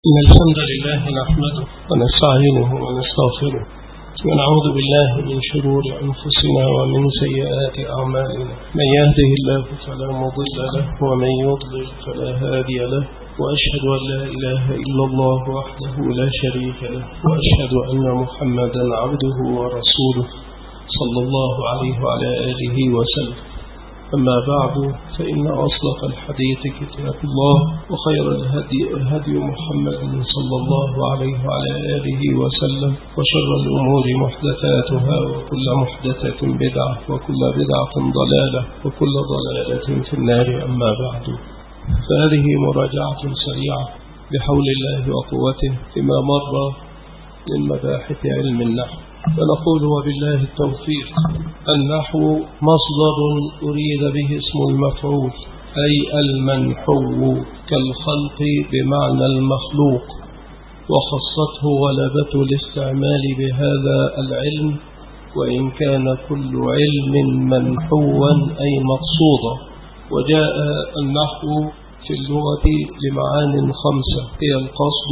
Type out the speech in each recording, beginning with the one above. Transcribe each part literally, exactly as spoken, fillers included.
إن الحمد لله نحمده ونستعينه ونستغفره ونعوذ بالله من شرور أنفسنا ومن سيئات أعمالنا. من يهده الله فلا مضل له ومن يضلل فلا هادي له، وأشهد أن لا إله إلا الله وحده لا شريك له، وأشهد أن محمدا عبده ورسوله صلى الله عليه وعلى آله وسلم. أما بعد، فإن أصدق الحديث كتاب الله، وخير الهدي هدي محمد صلى الله عليه وعلى آله وسلم، وشر الأمور محدثاتها، وكل محدثة بدعة، وكل بدعة ضلالة، وكل ضلالة في النار. أما بعد، فهذه مراجعة سريعة بحول الله وقوته فيما مر من مباحث علم النحو، فنقول وبالله التوفيق. النحو مصدر أريد به اسم المفعول، أي المنحو، كالخلق بمعنى المخلوق، وخصته غلبة الاستعمال بهذا العلم، وإن كان كل علم منحوا أي مقصودا. وجاء النحو في اللغة لمعان خمسة، هي القصد،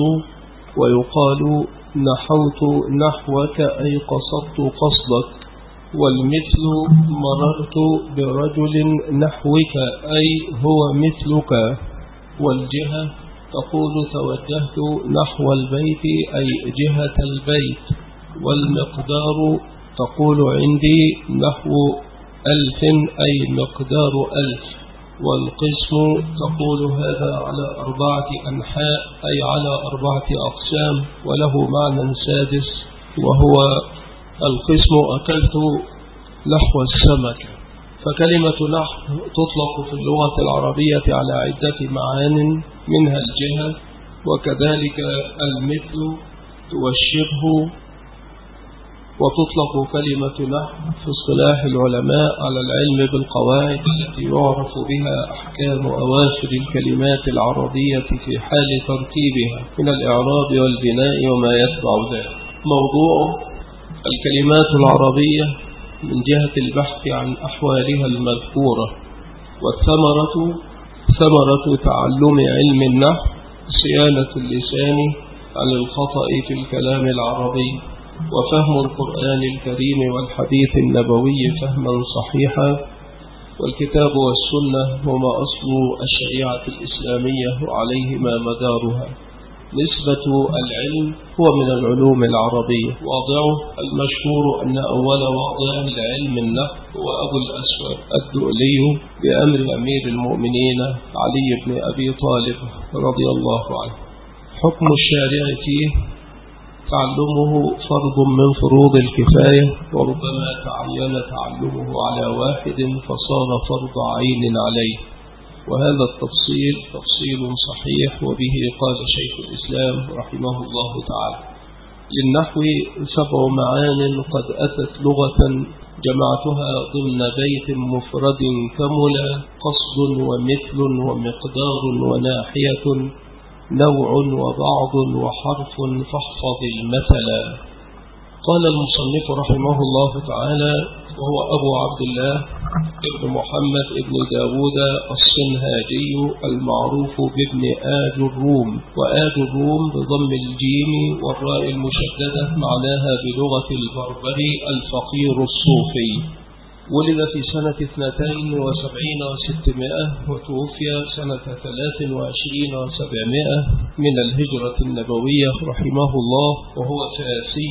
ويقال نحوت نحوك أي قصدت قصدك، والمثل مررت برجل نحوك أي هو مثلك، والجهة تقول توجهت نحو البيت أي جهة البيت، والمقدار تقول عندي نحو ألف أي مقدار ألف، والقسم تقول هذا على أربعة أنحاء أي على أربعة أقسام، وله معنى سادس وهو القسم أكلت نحو السمك. فكلمة نحو تطلق في اللغة العربية على عدة معان، منها الجهة، وكذلك المثل والشبه. وتطلق كلمة نحو في اصطلاح العلماء على العلم بالقواعد التي يعرف بها أحكام أواخر الكلمات العربية في حال ترتيبها من الإعراب والبناء وما يتبع ذلك. موضوع الكلمات العربية من جهة البحث عن أحوالها المذكورة. والثمرة ثمرة تعلم علم النحو صيانة اللسان عن الخطأ في الكلام العربي، وفهم القرآن الكريم والحديث النبوي فهما صحيحا، والكتاب والسنة هما أصل الشريعة الإسلامية وعليهما مدارها. نسبة العلم هو من العلوم العربية، واضعه المشهور أن أول واضع لعلم النحو هو أبو الأسود الدؤلي بأمر أمير المؤمنين علي بن أبي طالب رضي الله عنه. حكم الشارع فيه تعلمه فرض من فروض الكفاية، وربما تعين تعلمه على واحد فصار فرض عين عليه، وهذا التفصيل تفصيل صحيح، وبه قال شيخ الإسلام رحمه الله تعالى. للنحو سبع معان قد أتت لغة جمعتها ضمن بيت مفرد كملا: قصد ومثل ومقدار وناحية، نوع وبعض وحرف، فاحفظ المثلا. قال المصنف رحمه الله تعالى، وهو أبو عبد الله ابن محمد ابن داود الصنهاجي المعروف بابن آج الروم، وآج الروم بضم الجيم والراء المشددة معناها بلغة البربري الفقير الصوفي. ولد في سنة اثنتين وسبعين وستمائة، وتوفي سنة ثلاث وعشرين وسبعمائة من الهجرة النبوية رحمه الله، وهو فاسي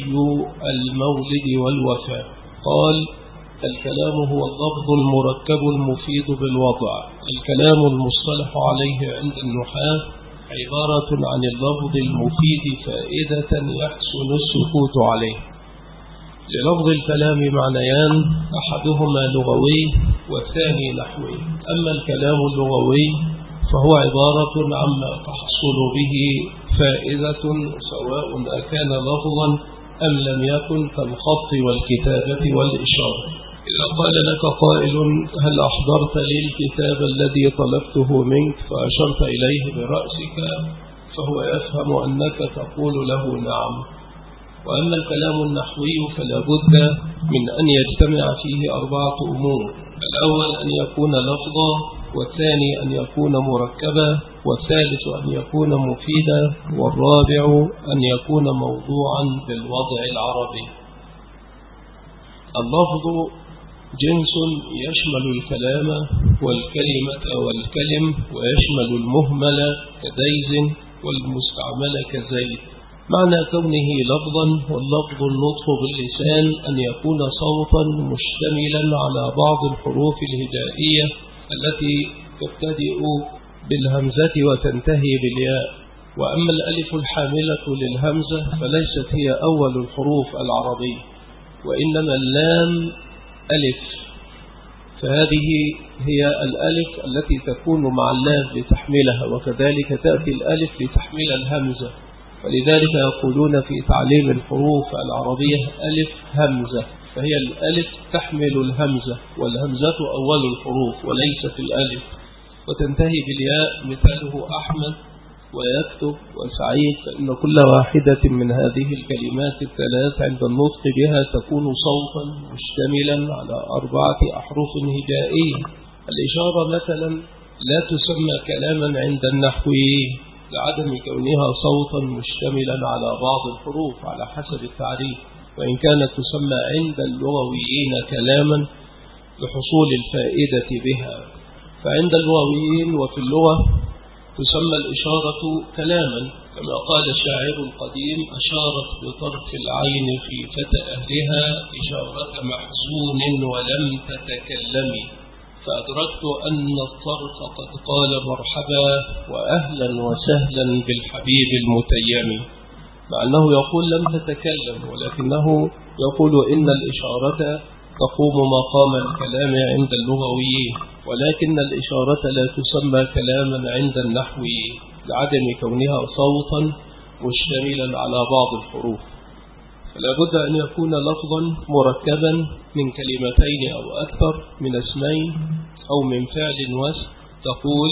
المولد والوفاة. قال: الكلام هو اللفظ المركب المفيد بالوضع. الكلام المصطلح عليه عند النحاة عبارة عن اللفظ المفيد فائدة يحسن السكوت عليه. للفظ الكلام معنيان، أحدهما لغوي والثاني نحوي. أما الكلام اللغوي فهو عبارة عما تحصل به فائدة سواء أكان لفظا أم لم يكن، كالخط والكتابة والإشارة. إذا قال لك قائل: هل أحضرت لي الكتاب الذي طلبته منك؟ فأشرت إليه برأسك، فهو يفهم أنك تقول له نعم. وأما الكلام النحوي فلا بد من أن يجتمع فيه أربعة أمور: الأول أن يكون لفظا، والثاني أن يكون مركبا، والثالث أن يكون مفيدا، والرابع أن يكون موضوعا بالوضع العربي. اللفظ جنس يشمل الكلام والكلمة والكلم، ويشمل المهمل كديز والمستعمل كزيد. معنى كونه لفظا، واللفظ النطق باللسان، أن يكون صوتا مشتملا على بعض الحروف الهجائية التي تبتدئ بالهمزة وتنتهي بالياء. وأما الألف الحاملة للهمزة فليست هي أول الحروف العربية، وإنما اللام ألف، فهذه هي الألف التي تكون مع اللام لتحملها، وكذلك تأتي الألف لتحمل الهمزة. ولذلك يقولون في تعليم الحروف العربية ألف همزة، فهي الألف تحمل الهمزة، والهمزة أول الحروف وليست الألف. وتنتهي بالياء، مثاله أحمد ويكتب وسعيد، فإن كل واحدة من هذه الكلمات الثلاث عند النطق بها تكون صوتا مشتملا على أربعة أحرف هجائية. الإشارة مثلا لا تسمى كلاما عند النحويين لعدم كونها صوتا مشتملا على بعض الحروف على حسب التعريف، وإن كانت تسمى عند اللغويين كلاما لحصول الفائدة بها. فعند اللغويين وفي اللغة تسمى الإشارة كلاما، كما قال الشاعر القديم: أشارت بطرف العين خيفة أهلها إشارة محزون ولم تتكلمي، فأدركت أن الطرف قد قال مرحبا وأهلا وسهلا بالحبيب المتيم. مع أنه يقول لم تتكلم، ولكنه يقول إن الإشارة تقوم مقام الكلام عند اللغويين، ولكن الإشارة لا تسمى كلاما عند النحويين لعدم كونها صوتا مشتملا على بعض الحروف. فلا بد أن يكون لفظا مركبا من كلمتين أو أكثر، من اسمين أو من فعل واسم. تقول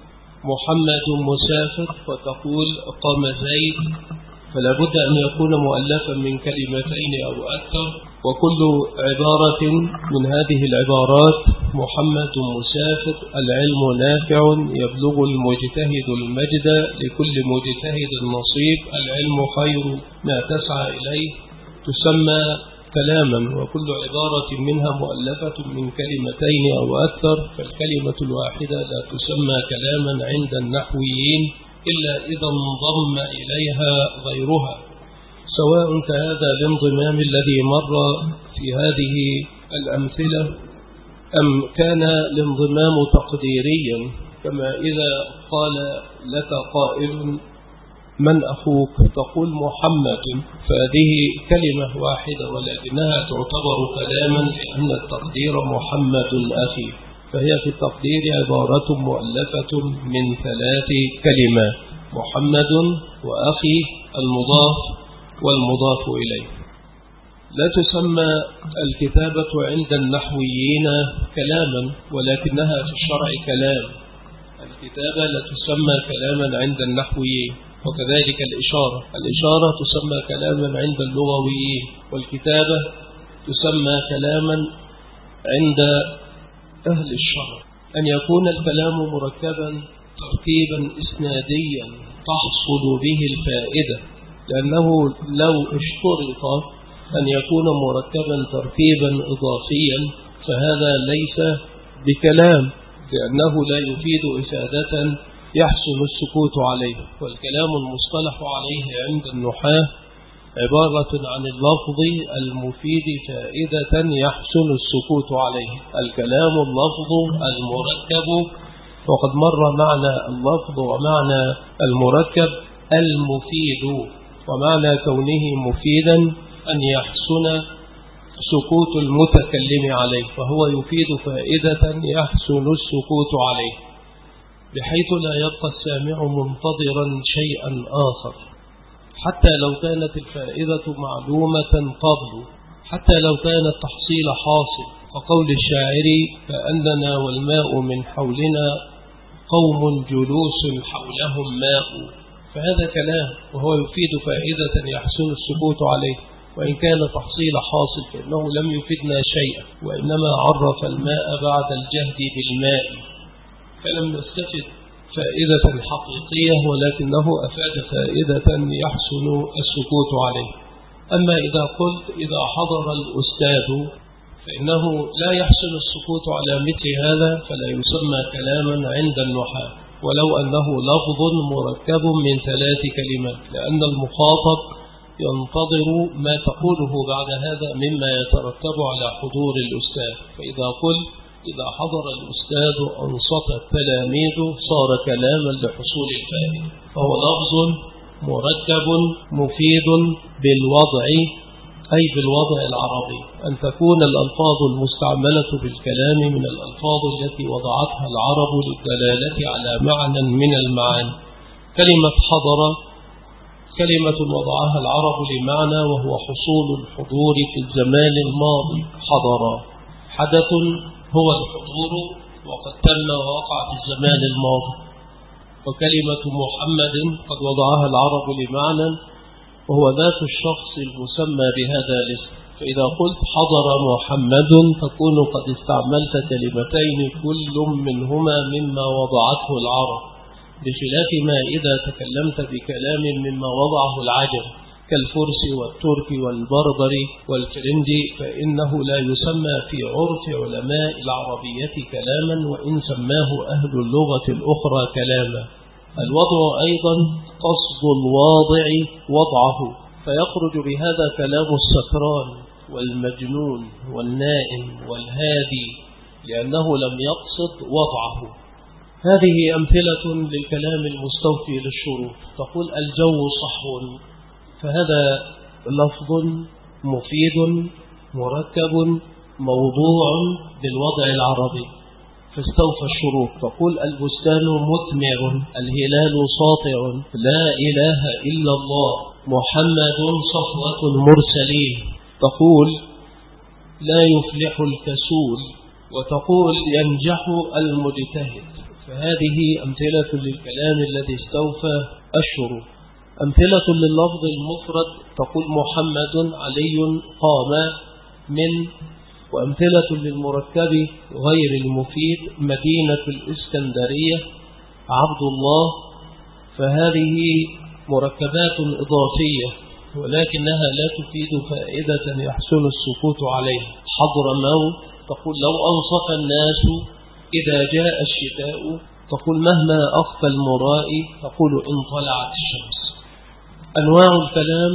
محمد مسافر، وتقول قام زيد، فلا بد أن يكون مؤلفا من كلمتين أو أكثر. وكل عبارة من هذه العبارات: محمد مسافر، العلم نافع، يبلغ المجتهد المجد، لكل مجتهد نصيب، العلم خير ما تسعى إليه، تسمى كلاما. وكل عبارة منها مؤلفة من كلمتين أو أكثر، فالكلمة الواحدة لا تسمى كلاما عند النحويين إلا إذا انضم إليها غيرها، سواء كهذا الانضمام الذي مر في هذه الأمثلة أم كان الانضمام تقديريا، كما إذا قال لك قائل من أخوك تقول محمد، فهذه كلمة واحدة ولكنها تعتبر كلاما لأن التقدير محمد أخي، فهي في التقدير عبارة مؤلفة من ثلاث كلمات: محمد وأخي المضاف والمضاف إليه. لا تسمى الكتابة عند النحويين كلاما، ولكنها في الشرع كلام. الكتابة لا تسمى كلاما عند النحويين، وكذلك الإشارة الإشارة تسمى كلاما عند اللغويين، والكتابة تسمى كلاما عند أهل الشرع. أن يكون الكلام مركبا تركيبا إسناديا تحصل به الفائدة، لأنه لو اشترط أن يكون مركبا تركيبا إضافيا فهذا ليس بكلام، لأنه لا يفيد إفادة يحسن السكوت عليه. والكلام المصطلح عليه عند النحاة عبارة عن اللفظ المفيد فائدة يحسن السكوت عليه. الكلام اللفظ المركب، وقد مر معنى اللفظ ومعنى المركب المفيد، ومعنى كونه مفيدا أن يحسن سكوت المتكلم عليه، فهو يفيد فائدة يحسن السكوت عليه، بحيث لا يبقى السامع منتظرا شيئا آخر، حتى لو كانت الفائدة معلومة قبل، حتى لو كان التحصيل حاصل. فقول الشاعر: فأننا والماء من حولنا قوم جلوس حولهم ماء، فهذا كلام وهو يفيد فائدة يحسن السكوت عليه، وإن كان تحصيل حاصل فإنه لم يفيدنا شيئا، وإنما عرف الماء بعد الجهد بالماء، فلم نستفد فائدة حقيقية، ولكنه أفاد فائدة يحسن السكوت عليه. أما إذا قلت إذا حضر الأستاذ فإنه لا يحسن السكوت على مثل هذا، فلا يسمى كلاما عند النحاة، ولو أنه لفظ مركب من ثلاث كلمات، لأن المخاطب ينتظر ما تقوله بعد هذا مما يترتب على حضور الأستاذ. فإذا قلت إذا حضر الأستاذ أنصت التلاميذ صار كلاما لحصول الفائدة، فهو لفظ مركب مفيد بالوضع، أي بالوضع العربي، أن تكون الألفاظ المستعملة بالكلام من الألفاظ التي وضعتها العرب للدلالة على معنى من المعاني. كلمة حضر كلمة وضعها العرب لمعنى، وهو حصول الحضور في الزمان الماضي. حضر حدث هو الحضور وقد تم ووقع في الزمان الماضي. وكلمة محمد قد وضعها العرب لمعنى، وهو ذات الشخص المسمى بهذا الاسم. فإذا قلت حضر محمد تكون قد استعملت كلمتين كل منهما مما وضعته العرب، بخلاف ما إذا تكلمت بكلام مما وضعه العجم كالفرس والترك والبربري والفرنجي، فإنه لا يسمى في عرف علماء العربية كلاما، وإن سماه أهل اللغة الأخرى كلاما. الوضع أيضا قصد الواضع وضعه، فيخرج بهذا كلام السكران والمجنون والنائم والهادي، لأنه لم يقصد وضعه. هذه أمثلة للكلام المستوفي للشروط. تقول الجو صحو، فهذا لفظ مفيد مركب موضوع بالوضع العربي فاستوفى الشروط. تقول البستان مثمر، الهلال ساطع، لا إله إلا الله، محمد صفوة المرسلين. تقول لا يفلح الكسول، وتقول ينجح المجتهد. فهذه أمثلة للكلام الذي استوفى الشروط. أمثلة لللفظ المفرد تقول محمد علي قام من. وأمثلة للمركب غير المفيد مدينة الإسكندرية عبد الله. فهذه مركبات إضافية ولكنها لا تفيد فائدة يحسن السكوت عليها. حضر موت تقول لو أنصف الناس إذا جاء الشتاء. تقول مهما أخفى المرائي تقول إن طلعت الشمس. أنواع الكلام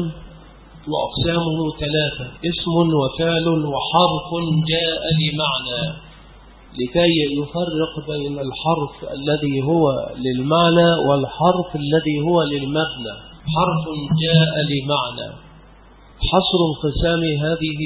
وأقسامه ثلاثة: اسم وفعل وحرف جاء لمعنى، لكي يفرق بين الحرف الذي هو للمعنى والحرف الذي هو للمبنى. حرف جاء لمعنى. حصر انقسام هذه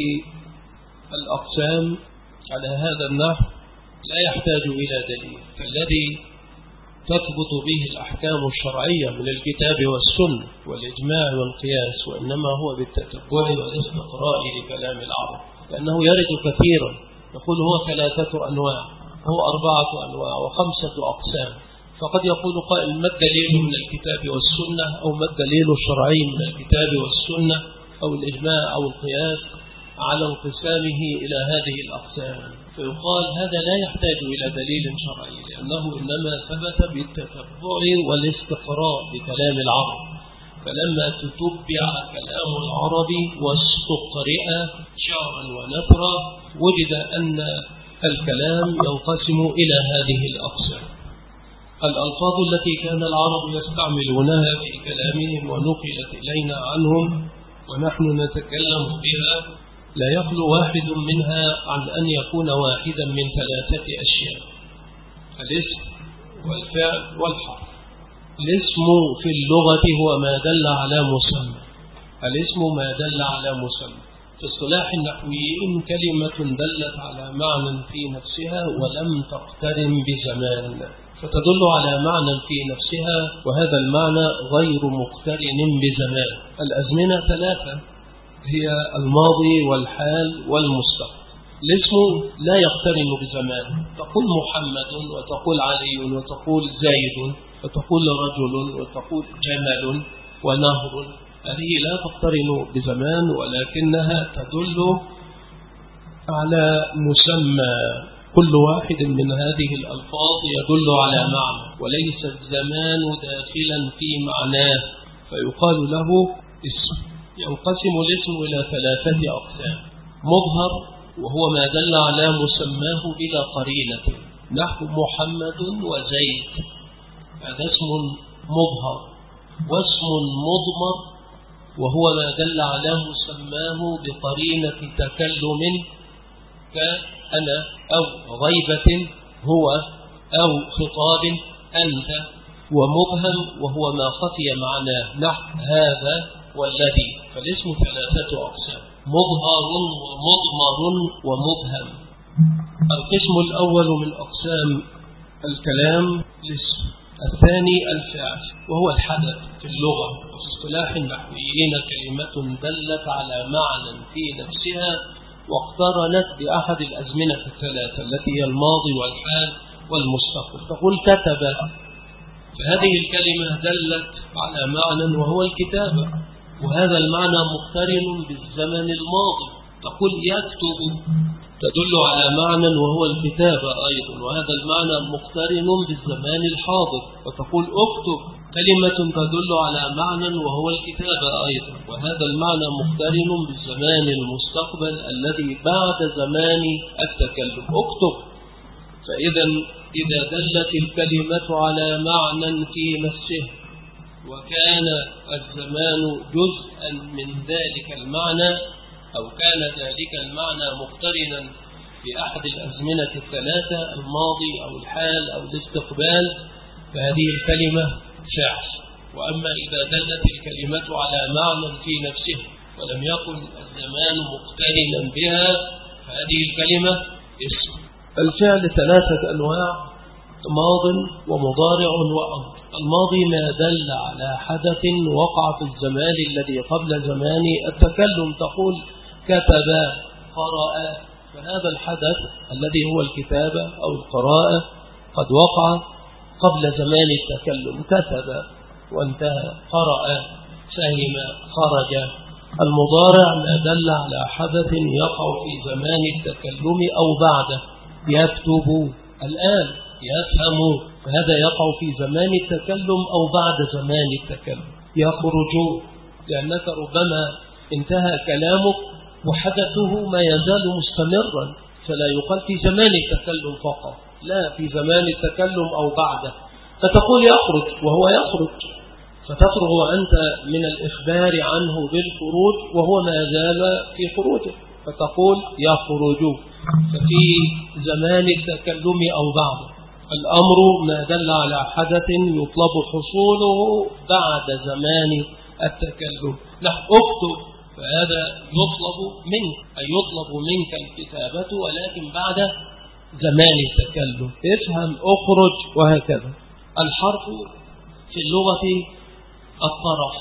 الأقسام على هذا النحو لا يحتاج إلى دليل، فالذي تثبت به الأحكام الشرعية من الكتاب والسنة والإجماع والقياس، وإنما هو بالتتبع والاستقراء لكلام العرب، لأنه يرد كثيرا. يقول هو ثلاثة أنواع، هو أربعة أنواع وخمسة أقسام. فقد يقول قائل ما الدليل من الكتاب والسنة، أو ما الدليل الشرعي من الكتاب والسنة أو الإجماع أو القياس على انقسامه إلى هذه الأقسام؟ فيقال هذا لا يحتاج إلى دليل شرعي، لأنه إنما ثبت بالتتبع والاستقراء بكلام العرب. فلما تتبع كلام العرب واستقرئ شعرا ونثرا وجد أن الكلام ينقسم إلى هذه الأقسام. الألفاظ التي كان العرب يستعملونها في كلامهم ونقلت إلينا عنهم ونحن نتكلم بها لا يخلو واحد منها عن أن يكون واحدا من ثلاثة أشياء: الاسم والفعل والحرف. الاسم في اللغة هو ما دل على مسمى. الاسم ما دل على مسمى. في اصطلاح النحويين كلمة دلت على معنى في نفسها ولم تقترن بزمان، فتدل على معنى في نفسها وهذا المعنى غير مقترن بزمان. الأزمنة ثلاثة هي الماضي والحال والمستقبل. الاسم لا يقترن بزمان، تقول محمد وتقول علي وتقول زيد وتقول رجل وتقول جمل ونهر. هذه لا تقترن بزمان ولكنها تدل على مسمى. كل واحد من هذه الألفاظ يدل على معنى، وليس الزمان داخلا في معناه، فيقال له اسم. ينقسم الاسم إلى ثلاثة أقسام: مظهر، وهو ما دل على مسماه بلا قرينة، نحو محمد وزيد، هذا اسم مظهر. واسم مضمر، وهو ما دل على مسماه بقرينة تكلم، كأنا أو غيبة هو أو خطاب أنت. ومبهم، وهو ما خفي معناه، نحو هذا والذي. فالاسم ثلاثة أقسام: مظهر ومضمر ومبهم. القسم الأول من أقسام الكلام الاسم، الثاني الفعل، وهو الحدث في اللغة. وفي اصطلاح النحويين كلمة دلت على معنى في نفسها واقترنت بأحد الأزمنة الثلاثة التي هي الماضي والحال والمستقبل. تقول كتب، فهذه الكلمة دلت على معنى وهو الكتابة، وهذا المعنى مقترن بالزمن الماضي. تقول يكتب، تدل على معنى وهو الكتابة أيضا، وهذا المعنى مقترن بالزمان الحاضر. وتقول اكتب، كلمة تدل على معنى وهو الكتابة أيضا، وهذا المعنى مقترن بالزمان المستقبل الذي بعد زمان التكلم. اكتب. فإذا إذا دلت الكلمة على معنى في نفسه وكان الزمان جزءا من ذلك المعنى، أو كان ذلك المعنى مقترنا بأحد الأزمنة الثلاثة، الماضي أو الحال أو الاستقبال، فهذه الكلمة فعل. وأما إذا دلت الكلمة على معنى في نفسه ولم يكن الزمان مقترنا بها، فهذه الكلمة اسم. الفعل ثلاثة أنواع: ماض ومضارع وأمر. الماضي ما دل على حدث وقع في الزمان الذي قبل زمان التكلم. تقول كتب، قرأ، فهذا الحدث الذي هو الكتابة أو القراءة قد وقع قبل زمان التكلم. كتب وانتهى، قرأ، فهم، خرج. المضارع ما دل على حدث يقع في زمان التكلم أو بعده. يكتب الآن، يفهم، فهذا يقع في زمان التكلم أو بعد زمان التكلم. يخرج، لأنك ربما انتهى كلامك وحدثه ما يزال مستمرا، فلا يقال في زمان التكلم فقط، لا، في زمان التكلم أو بعده. فتقول يخرج وهو يخرج، فتفرغ أنت من الإخبار عنه بالخروج وهو ما زال في خروجه، فتقول يخرج، ففي زمان التكلم أو بعده. الأمر ما دل على حدث يطلب حصوله بعد زمان التكلم. نحن اكتب، فهذا يطلب منك، أي يطلب منك الكتابة ولكن بعد زمان التكلم. افهم، اخرج، وهكذا. الحرف في اللغة الطرف،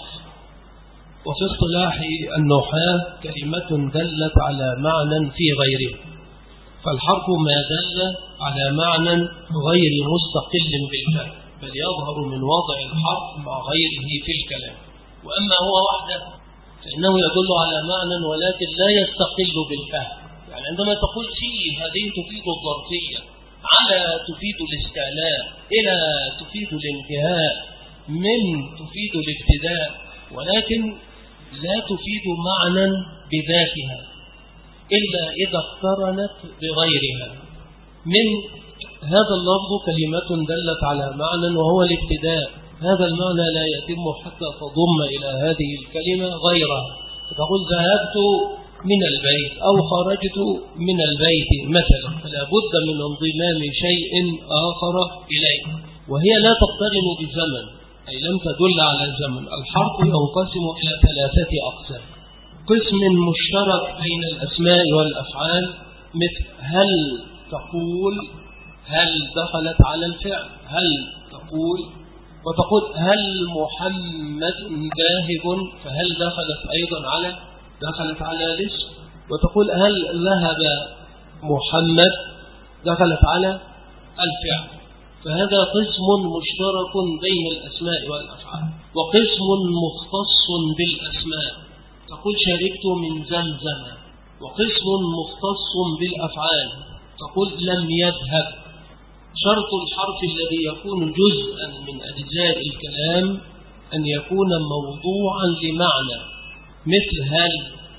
وفي اصطلاح النحاة كلمة دلت على معنى في غيره. فالحرف ما دل على معنى غير مستقل بالفهم، بل يظهر من وضع الحرف مع غيره في الكلام. وأما هو وحده فإنه يدل على معنى ولكن لا يستقل بالفهم. يعني عندما تقول في، هذه تفيد الظرفية، على تفيد الاستعلاء، إلى تفيد الانتهاء، من تفيد الابتداء، ولكن لا تفيد معنى بذاتها إلا إذا اقترنت بغيرها. من هذا اللفظ كلمة دلت على معنى وهو الابتداء، هذا المعنى لا يتم حتى تضم إلى هذه الكلمة غيرها. تقول ذهبت من البيت أو خرجت من البيت مثلا، فلا بد من انضمام شيء آخر إليه، وهي لا تقترن بزمن، أي لم تدل على زمن. الحرف ينقسم إلى ثلاثة أقسام: قسم مشترك بين الأسماء والأفعال، مثل هل تقول، هل دخلت على الفعل، هل تقول، وتقول هل محمد ذاهب، فهل دخلت أيضا على دخلت على الاسم. وتقول هل ذهب محمد، دخلت على الفعل. فهذا قسم مشترك بين الأسماء والأفعال. وقسم مختص بالأسماء، تقول شربت من زمزم. وقسم مختص بالأفعال، تقول لم يذهب. شرط الحرف الذي يكون جزءا من أجزاء الكلام أن يكون موضوعا لمعنى، مثل هل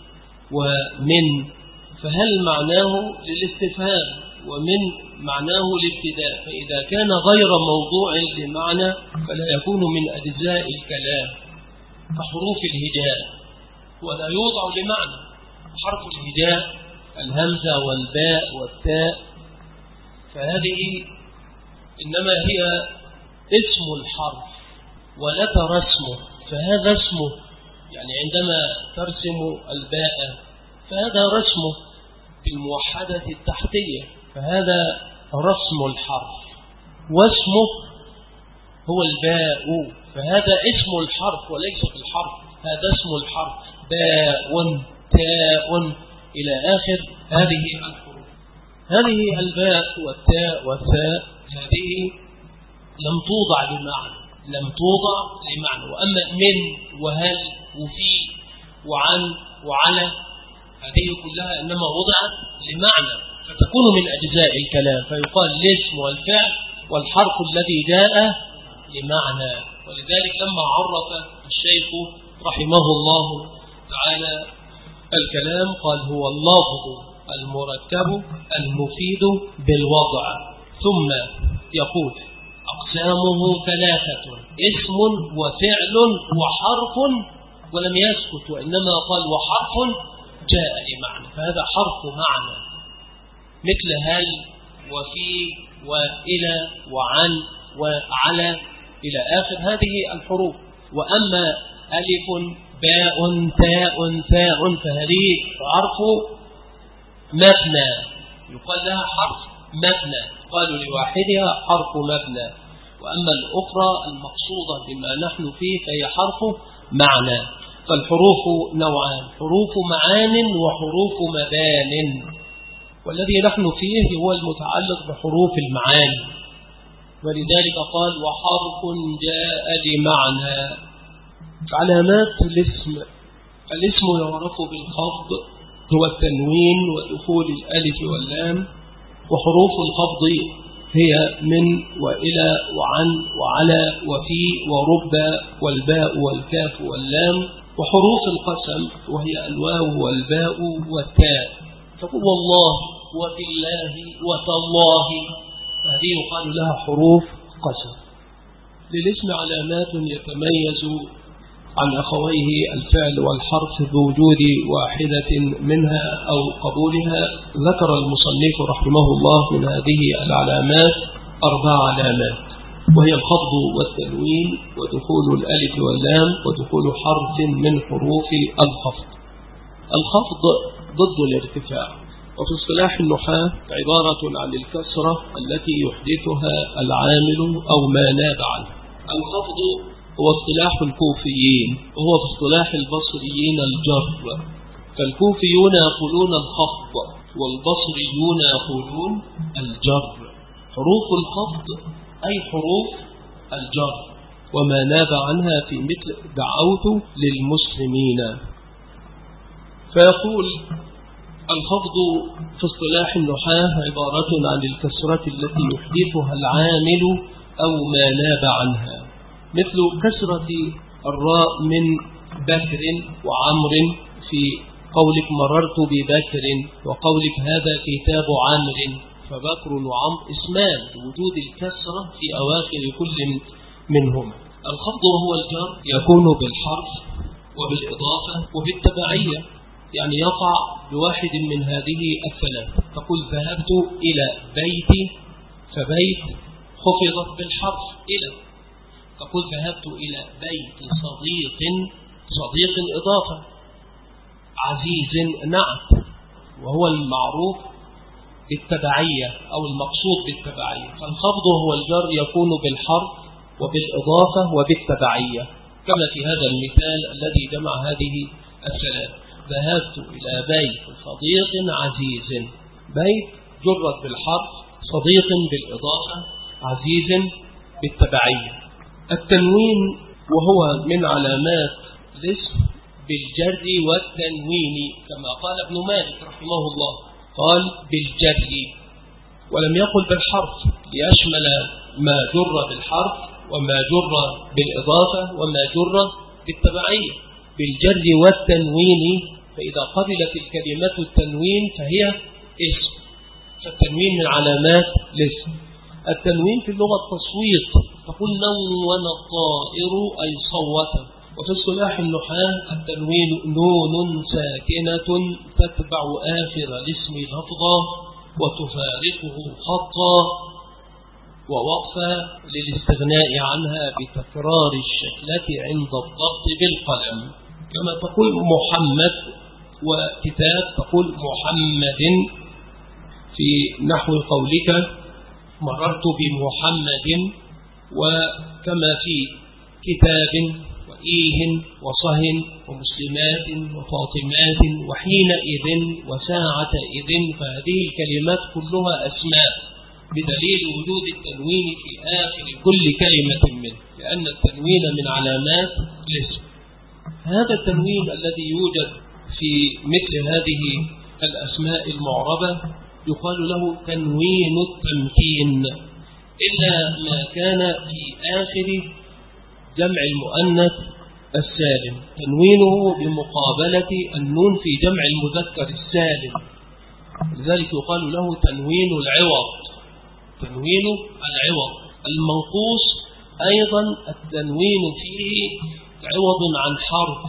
ومن، فهل معناه للاستفهام ومن معناه الابتداء، فإذا كان غير موضوع لمعنى فلا يكون من أجزاء الكلام كحروف الهجاء ولا يوضع لمعنى. حرف الهجاء الهمزة والباء والتاء فهذه إنما هي اسم الحرف ولك رسمه، فهذا اسمه، يعني عندما ترسم الباء فهذا رسمه بالموحدة التحتية، فهذا رسم الحرف، واسمه هو الباء، فهذا اسم الحرف وليس الحرف، هذا اسم الحرف، باء تاء إلى آخر هذه الحروف. هذه الباء والتاء والثاء هذه لم توضع لمعنى، لم توضع لمعنى. وأما من وهل وفي وعن وعلى هذه كلها إنما وضعت لمعنى، فتكون من أجزاء الكلام، فيقال الاسم والفعل والحرف الذي جاء لمعنى. ولذلك لما عرف الشيخ رحمه الله تعالى الكلام قال هو اللفظ المركب المفيد بالوضع، ثم يقول أقسامه ثلاثة: اسم وفعل وحرف، ولم يسكت وإنما قال وحرف جاء لمعنى، فهذا حرف معنى، مثل هل وفي وإلى وعن وعلى إلى آخر هذه الحروف. وأما ألف باء تاء ثاء فهذه حرف مبنى، يقال لها حرف مبنى، قالوا لواحدها حرف مبنى. وأما الأخرى المقصودة بما نحن فيه فهي حرف معنى. فالحروف نوعان: حروف معان وحروف مبان، والذي نحن فيه هو المتعلق بحروف المعاني، ولذلك قال وحرف جاء لمعنى. علامات الاسم: الاسم يعرف بالخفض هو التنوين ودخول الألف واللام، وحروف الخفض هي من وإلى وعن وعلى وفي ورب والباء والكاف واللام. وحروف القسم وهي الواو والباء والتاء، تقول والله وبالله وتالله، هذه يقال لها حروف قسم. للاسم علامات يتميز عن أخويه الفعل والحرف بوجود واحدة منها أو قبولها. ذكر المصنف رحمه الله من هذه العلامات أربع علامات، وهي الخفض والتنوين ودخول الألف واللام ودخول حرف من حروف الخفض. الخفض ضد الارتفاع، وفي اصطلاح النحاة عبارة عن الكسرة التي يحدثها العامل أو ما ناب عنه. الخفض هو اصطلاح الكوفيين، وهو في اصطلاح البصريين الجر، فالكوفيون يقولون الخفض والبصريون يقولون الجر. حروف الخفض أي حروف الجر وما ناب عنها في مثل دعوت للمسلمين. فيقول الخفض في اصطلاح النحاة عبارة عن الكسرة التي يحدثها العامل أو ما ناب عنها، مثل كسرة الراء من بكر وعمر في قولك مررت ببكر، وقولك هذا كتاب عمر، فبكر وعمر اسمان وجود الكسرة في أواخر كل منهما. الخفض وهو الجر يكون بالحرف وبالإضافة وبالتبعية، يعني يقع بواحد من هذه الثلاث. تقول ذهبت إلى بيتي، فبيت خفضت بالحرف إلى. تقول ذهبت إلى بيت صديق، صديق إضافة. عزيز نعت، وهو المعروف بالتبعية أو المقصود بالتبعية. فالخفض هو الجر يكون بالحرف وبالإضافة وبالتبعية، كما في هذا المثال الذي جمع هذه الثلاث: ذهبت إلى بيت صديق عزيز. بيت جرت بالحرف، صديق بالإضافة، عزيز بالتبعية. التنوين وهو من علامات الاسم بالجر والتنوين، كما قال ابن مالك رحمه الله، قال بالجر ولم يقل بالحرف ليشمل ما جر بالحرف وما جر بالإضافة وما جر بالتبعية بالجر والتنوين. فإذا قبلت الكلمة التنوين فهي اسم، فالتنوين من علامات الاسم. التنوين في اللغة التصويت، تقول نون الطائر أي صوت. وفي اصطلاح النحاة التنوين نون ساكنة تتبع آخر الاسم لفظا وتفارقه خطا ووقفا للاستغناء عنها بتكرار الشكلة عند الضبط بالقلم. كما تقول محمد وكتاب تقول محمد، في نحو قولك مررت بمحمد، وكما في كتاب وإيه وصهن ومسلمات وفاطمات وحينئذ وساعة إذن. فهذه الكلمات كلها أسماء بدليل وجود التنوين في آخر كل كلمة منه، لأن التنوين من علامات الاسم. هذا التنوين الذي يوجد في مثل هذه الأسماء المعربة يقال له تنوين التمكين، إلا ما كان في آخر جمع المؤنث السالم، تنوينه بمقابلة النون في جمع المذكر السالم، لذلك يقال له تنوين العوض. تنوين العوض المنقوص أيضا التنوين فيه عوض عن حرف.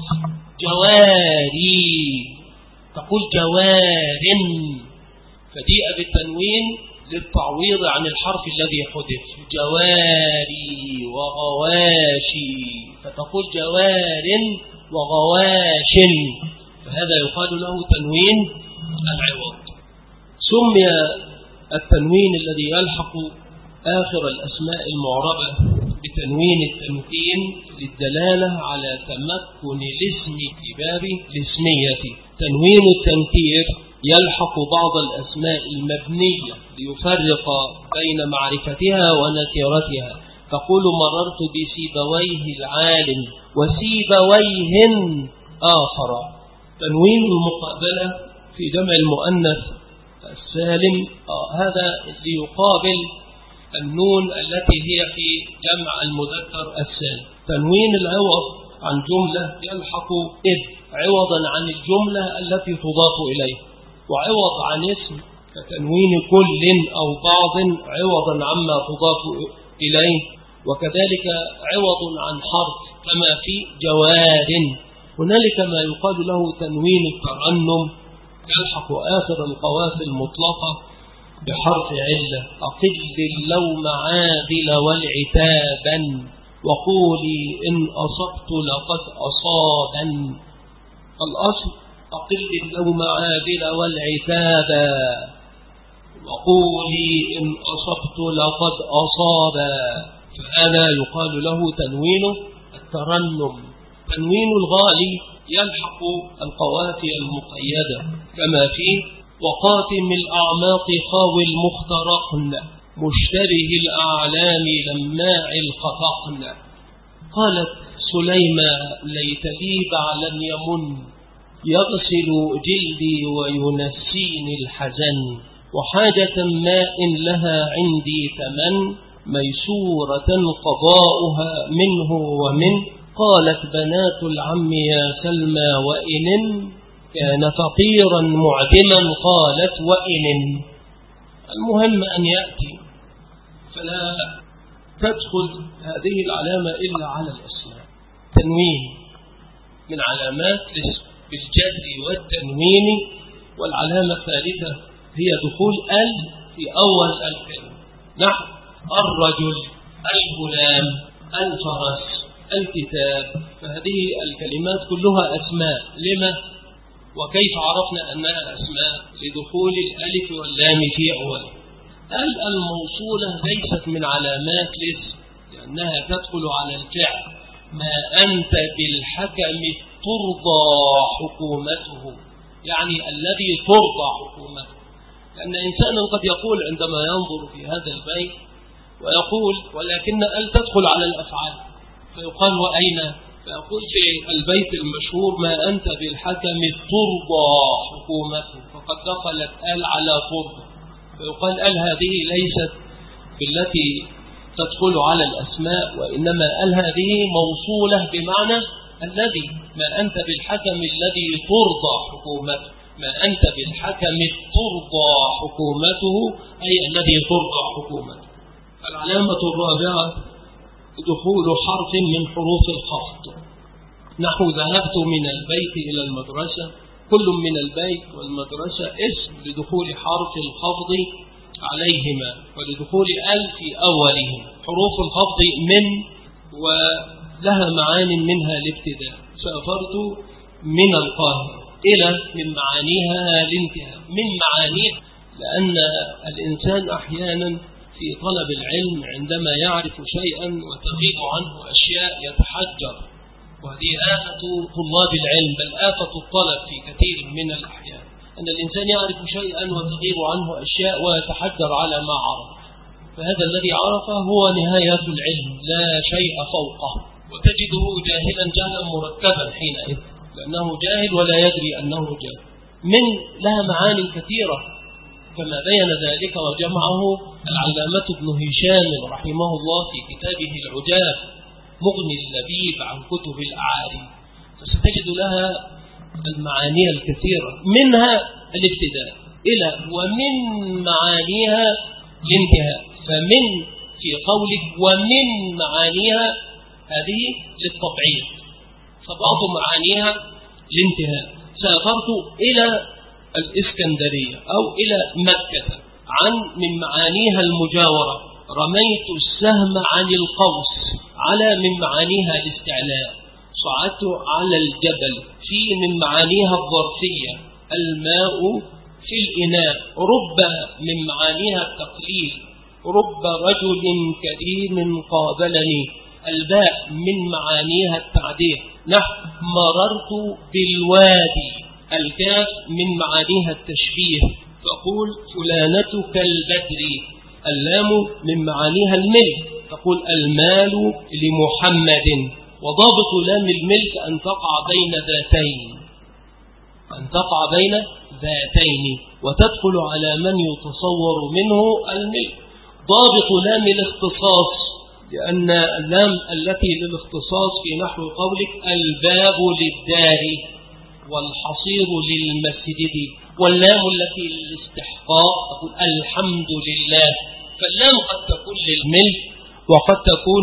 جواري تقول جوار، فجيء بالتنوين للتعويض عن الحرف الذي حدث. جواري وغواشي فتقول جوار وغواش، فهذا يقال له تنوين العوض. سمي التنوين الذي يلحق آخر الأسماء المعربة بتنوين التمكين للدلالة على تمكن الاسم في باب الاسمية. تنوين التنكير يلحق بعض الأسماء المبنية ليفرق بين معرفتها ونكرتها. تقول مررت بسيبويه العالم وسيبويه آخر. تنوين المقابلة في جمع المؤنث السالم آه هذا ليقابل النون التي هي في جمع المذكر السالم. تنوين العوض عن جملة يلحق إذ عوضا عن الجملة التي تضاف إليه، وعوض عن اسم كتنوين كل أو بعض عوضا عما تضاف إليه، وكذلك عوض عن حرف كما في جوار. هنالك ما يقال له تنوين الترنم، يلحق آخر القوافي المطلقة بحرف علة. أقل اللوم عاذل والعتابا وقولي إن أصبت لقد أصابا. الأصل أقل اللوم عاذل والعتابا وقولي إن أصبت لقد أصابا، فهذا يقال له تنوين الترنم. تنوين الغالي يلحق القوافي المقيدة كما في وقاتم الأعماق خاوي المخترقن مشتبه الأعلام لماع الخفقن. قالت سليمة ليت لي بعلا يمن يغسل جلدي وينسيني الحزن وحاجة ماء لها عندي ثمن ميسورة قضاؤها منه ومن. قالت بنات العم يا سلمى وإن كان فقيرا معدما قالت وإن. المهم أن يأتي فلا تدخل هذه العلامة إلا على الأسماء. تنوين من علامات الاسم بالجر والتنوين. والعلامة الثالثة هي دخول ال في أول الكلمة، نحو الرجل، الغلام، الفرس، الكتاب. فهذه الكلمات كلها أسماء. لما وكيف عرفنا أنها أسماء؟ لدخول الألف واللام في أول. ال الموصولة ليست من علامات الاسم لأنها تدخل على الفعل. ما أنت بالحكم ترضى حكومته، يعني الذي ترضى حكومته. لأن إنسانا قد يقول عندما ينظر في هذا البيت ويقول ولكن ال تدخل على الأفعال، فيقال وأين؟ فيقول في البيت المشهور ما أنت بالحكم ترضى حكومته، فقد دخلت آل على ترضى. فيقال ال هذه ليست بالتي تدخل على الأسماء، وإنما ال هذه موصولة بمعنى الذي، ما أنت بالحكم الذي ترضى حكومته، ما أنت بالحكم ترضى حكومته، أي الذي ترضى حكومته. العلامة الرابعة دخول حرف من حروف الخفض، نحو ذهبت من البيت إلى المدرسة. كل من البيت والمدرسة اسم لدخول حرف الخفض عليهما ولدخول ال في أولهما. حروف الخفض من ولها معان منها الابتداء. سافرت من القاهرة إلى من معانيها الانتهاء. من معانيها لأن الإنسان أحيانا في طلب العلم عندما يعرف شيئا وتغيب عنه أشياء يتحجر، وهذه آفة طلاب العلم، بل آفة الطلب في كثير من الأحيان، أن الإنسان يعرف شيئا وتغيب عنه أشياء ويتحجر على ما عرف. فهذا الذي عرفه هو نهاية العلم، لا شيء فوقه، وتجده جاهلا جهلا مرتبا حينئذ، لأنه جاهل ولا يدري أنه جاهل. من لها معان كثيرة كما بين ذلك وجمعه العلامة ابن هشام رحمه الله في كتابه العجاب مغني اللبيب عن كتب الأعاري، فستجد لها المعاني الكثيرة، منها الابتداء إلى ومن معانيها الانتهاء. فمن في قولك ومن معانيها هذه للتبعيض، فبعض معانيها الانتهاء. سافرت إلى الإسكندرية أو إلى مكة، عن من معانيها المجاورة. رميت السهم عن القوس، على من معانيها الاستعلاء. صعدت على الجبل، في من معانيها الظرفية. الماء في الإناء، رب من معانيها التقليل. رب رجل كريم قابلني. الباء من معانيها التعديل، نحو مررت بالوادي. الكاف من معانيها التشبيه، تقول فلانة كالبدر. اللام من معانيها الملك، تقول المال لمحمد. وضابط لام الملك أن تقع بين ذاتين، أن تقع بين ذاتين وتدخل على من يتصور منه الملك. ضابط لام الاختصاص، لأن اللام التي للاختصاص في نحو قولك الباب للدار والحصير للمسجد. واللام التي للاستحقاق تقول الحمد لله. فاللام قد تكون للملك وقد تكون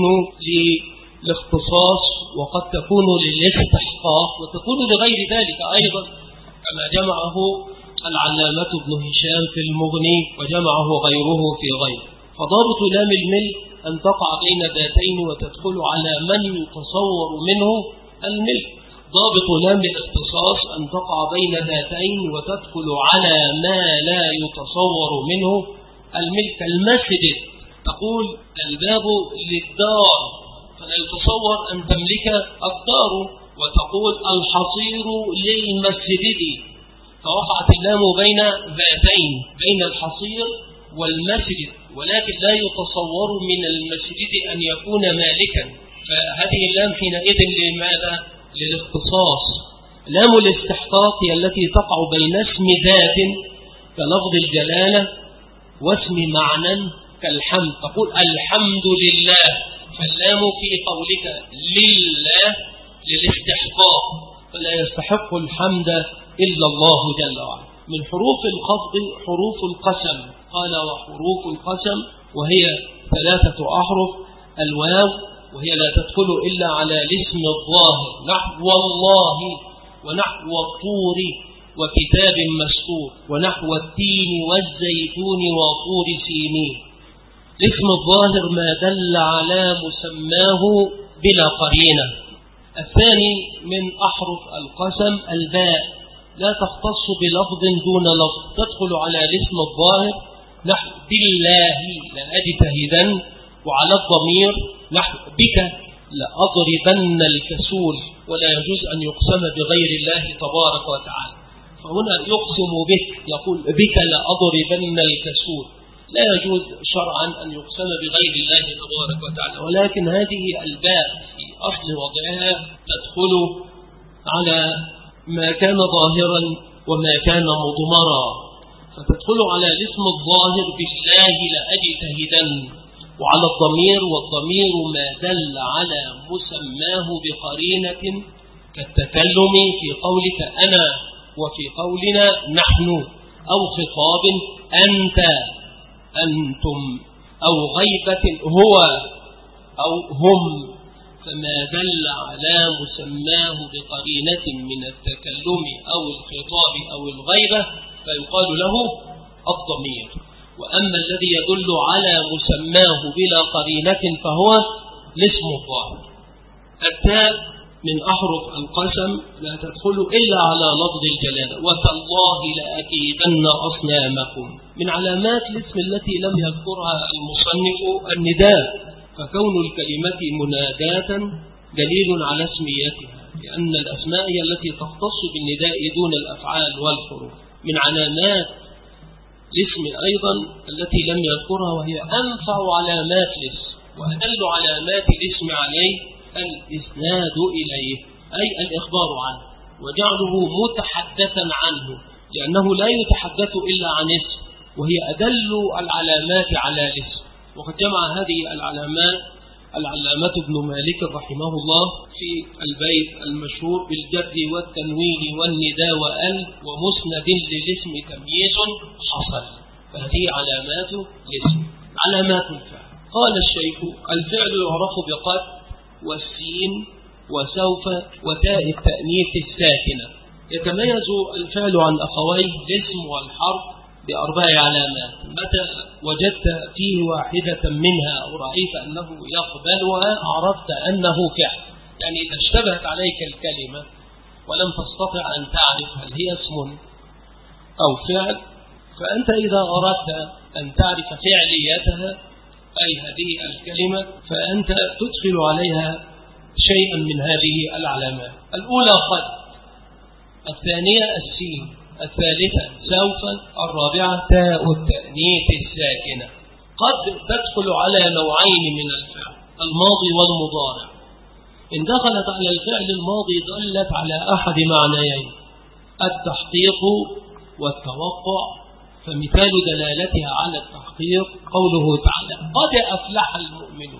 للاختصاص وقد تكون للاستحقاق وتكون لغير ذلك أيضا، كما جمعه العلامة ابن هشام في المغني وجمعه غيره في غيره. فضابط لام الملك أن تقع بين ذاتين وتدخل على من يتصور منه الملك. ضابط لام الاختصاص أن تقع بين ذاتين وتدخل على ما لا يتصور منه الملك. المسجد تقول الباب للدار، فلا يتصور أن تملك الدار. وتقول الحصير للمسجد، فوقعت اللام بين ذاتين، بين الحصير والمسجد، ولكن لا يتصور من المسجد أن يكون مالكا. فهذه اللام حينئذ لماذا؟ للاختصاص. لام الاستحقاق هي التي تقع بين اسم ذات كلفظ الجلالة واسم معنى كالحمد، تقول الحمد لله. فاللام في قولك لله للاستحقاق، فلا يستحق الحمد إلا الله جل وعلا. من حروف الخفض حروف القسم، قال وحروف القسم وهي ثلاثة أحرف. الواو وهي لا تدخل إلا على الاسم الظاهر، نحو والله ونحو الطور وكتاب مسطور ونحو التين والزيتون وطور سينين. الاسم الظاهر ما دل على مسماه بلا قرينة. الثاني من أحرف القسم الباء، لا تختص بلفظ دون لفظ، تدخل على الاسم الظاهر نحو بالله لأجتهدن، وعلى الضمير نحو بك لأضربن الكسول. ولا يجوز أن يقسم بغير الله تبارك وتعالى، فهنا يقسم بك، يقول بك لأضربن الكسول. لا يجوز شرعا أن يقسم بغير الله تبارك وتعالى، ولكن هذه الباء في أصل وضعها تدخل على ما كان ظاهرا وما كان مضمرا. فتدخل على الاسم الظاهر بالله لأجتهدن، وعلى الضمير، والضمير ما دل على مسماه بقرينة كالتكلم في قولك أنا وفي قولنا نحن، أو خطاب أنت أنتم، أو غيبة هو أو هم، فما دل على مسماه بقرينة من التكلم أو الخطاب أو الغيبة فيقال له الضمير. وأما الذي يدل على مسماه بلا قرينة فهو الاسم الظاهر. التاء من أحرف القسم لا تدخل إلا على لفظ الجلالة، وتالله لأكيدن أصنامكم. من علامات الاسم التي لم يذكرها المصنف النداء، فكون الكلمة مناداة دليل على اسميتها، لأن الأسماء هي التي تختص بالنداء دون الأفعال والحروف. من علامات الاسم أيضا التي لم يذكرها وهي أنفع علامات الاسم وأدل علامات الاسم عليه الإسناد إليه، أي الإخبار عنه وجعله متحدثا عنه، لأنه لا يتحدث إلا عن اسم، وهي أدل العلامات على الاسم. وقد جمع هذه العلامات العلامة ابن مالك رحمه الله في البيت المشهور بالجر والتنوين والنداء وأل ومسند للاسم تمييز حصل، فهذه علامات الاسم. علامات الفعل، قال الشيخ الفعل يعرف بقد والسين وسوف وتاء التأنيث الساكنة. يتميز الفعل عن أخويه الاسم والحرف بأربع علامات، متى وجدت فيه واحدة منها أو رأيت أنه يقبلها عرفت أنه فعل. يعني إذا اشتبهت عليك الكلمة ولم تستطع أن تعرف هل هي اسم أو فعل، فأنت إذا أردت أن تعرف فعليتها أي هذه الكلمة فأنت تدخل عليها شيئا من هذه العلامات. الأولى قد، الثانية السين، الثالثة سوف، الرابعة تاء التأنيث الساكنة. قد تدخل على نوعين من الفعل، الماضي والمضارع. إن دخلت على الفعل الماضي دلت على أحد معنيين، التحقيق والتوقع. فمثال دلالتها على التحقيق قوله تعالى قد أفلح المؤمنون،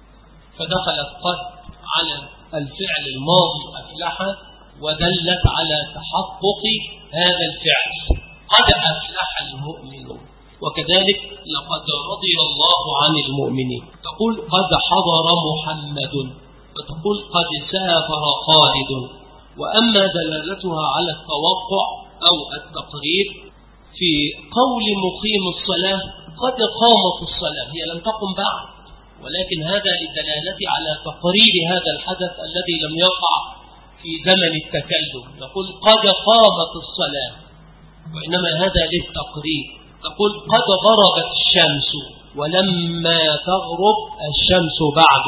فدخلت قد على الفعل الماضي أفلح ودلت على تحقق هذا الفعل، قد أفلح المؤمنون. وكذلك لقد رضي الله عن المؤمنين، تقول قد حضر محمد، وتقول قد سافر خالد. وأما دلالتها على التوقع أو التقريب في قول مقيم الصلاة قد قامت الصلاة، هي لم تقم بعد، ولكن هذا للدلالة على تقرير هذا الحدث الذي لم يقع في زمن التكلم. نقول قد قامت الصلاة، وإنما هذا للتقريب. تقول قد غربت الشمس ولما تغرب الشمس بعد.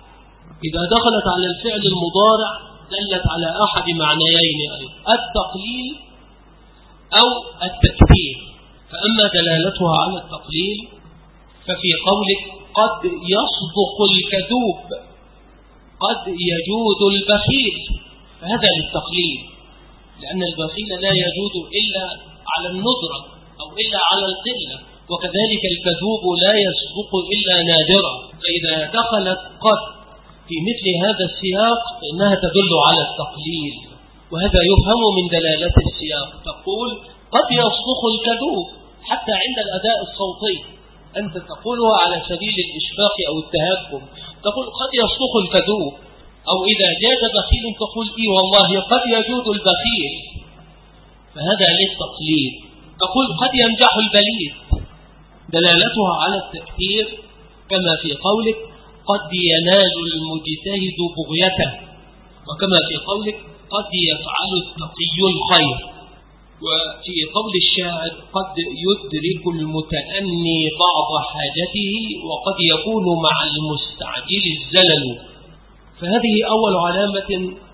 إذا دخلت على الفعل المضارع دلت على أحد معنيين أيضا، التقليل أو التكثير. فأما دلالتها على التقليل ففي قولك قد يصدق الكذوب، قد يجود البخيل، فهذا للتقليل، لأن البخيل لا يجود إلا على الندرة أو إلا على القلة، وكذلك الكذوب لا يصدق إلا نادرا. فإذا دخلت قد في مثل هذا السياق فإنها تدل على التقليل، وهذا يفهم من دلالة السياق. تقول قد يصدق الكذوب حتى عند الأداء الصوتي، أنت تقولها على سبيل الإشفاق أو التهكم، تقول قد يصدق الكذوب. أو إذا جاد بخيل تقول إيه والله قد يجود البخيل، فهذا للتقليد. تقول قد ينجح البليد، دلالتها على التكثير، كما في قولك قد ينال المجتهد بغيته، وكما في قولك قد يفعل التقي الخير. وفي قول الشاعر قد يدرك المتأني بعض حاجته وقد يكون مع المستعجل الزلل. فهذه أول علامة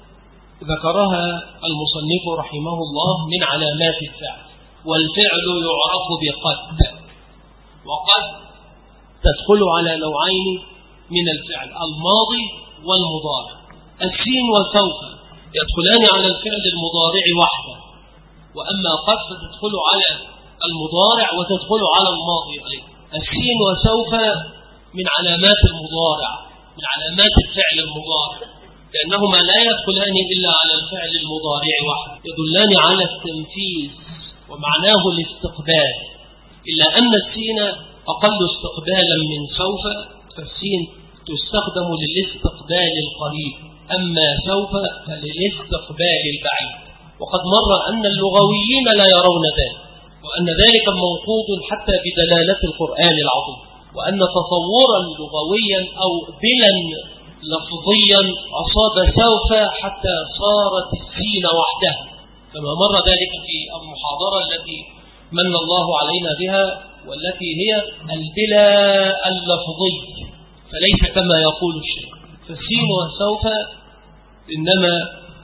ذكرها المصنف رحمه الله من علامات الفعل. والفعل يعرف بقد، وقد تدخل على نوعين من الفعل، الماضي والمضارع. السين وسوف يدخلان على الفعل المضارع وحده، وأما قد فتدخل على المضارع وتدخل على الماضي أيضا. السين وسوف من علامات المضارع، من علامات الفعل المضارع، لأنهما لا يدخلان إلا على الفعل المضارع وحده، يدلان على التنفيذ ومعناه الاستقبال، إلا أن السين أقل استقبالا من سوف، فالسين تستخدم للاستقبال القريب، أما سوف فللاستقبال البعيد. وقد مر أن اللغويين لا يرون ذلك، وأن ذلك منقوض حتى بدلالة القرآن العظيم، وأن تصورا لغويا أو بلا لفظيا أصاب سوف حتى صارت السين وحدها، كما مر ذلك في المحاضرة التي من الله علينا بها، والتي هي البلا اللفظي، فليس كما يقول الشيء. فالسين وسوف إنما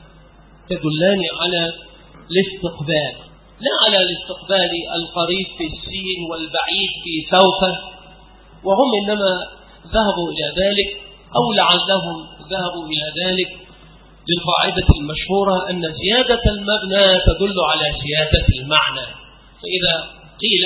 تدلان على الاستقبال، لا على الاستقبال القريب في السين والبعيد في سوف، وهم إنما ذهبوا إلى ذلك أو لعلهم ذهبوا إلى ذلك للقاعدة المشهورة أن زيادة المبنى تدل على زيادة المعنى. فإذا قيل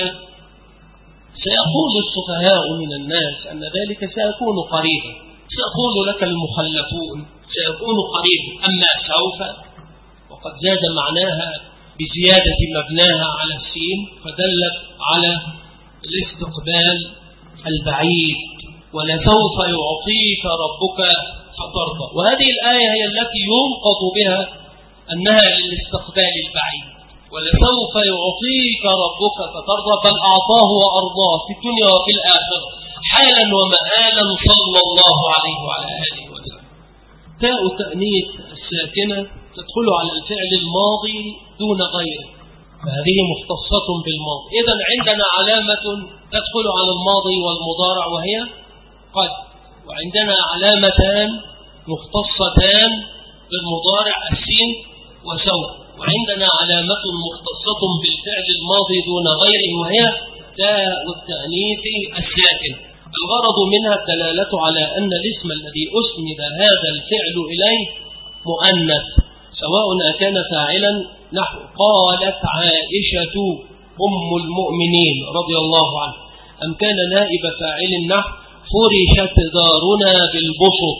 سيقول السفهاء من الناس أن ذلك سيكون قريبا، سيقول لك المخلفون سيكون قريبا، أما سوف وقد زاد معناها بزيادة مبناها على السين فدلت على الاستقبال البعيد، ولسوف يعطيك ربك فترضى. وهذه الآية هي التي ينقض بها أنها للاستقبال البعيد، ولسوف يعطيك ربك فترضى، بل أعطاه وأرضاه في الدنيا وفي الآخرة حالا ومآلا صلى الله عليه وعلى آله وسلم. تاء تأنيث الساكنة تدخل على الفعل الماضي دون غيره، فهذه مختصة بالماضي. إذن عندنا علامة تدخل على الماضي والمضارع وهي قد، وعندنا علامتان مختصتان بالمضارع السين وسوف، وعندنا علامة مختصة بالفعل الماضي دون غيره وهي تاء التأنيث الساكن. الغرض منها الدلالة على أن الاسم الذي أسند هذا الفعل إليه مؤنث، سواء أكان فاعلا نحو قالت عائشة أم المؤمنين رضي الله عنه، أم كان نائب فاعل نحو فرشت دارنا بالبسط.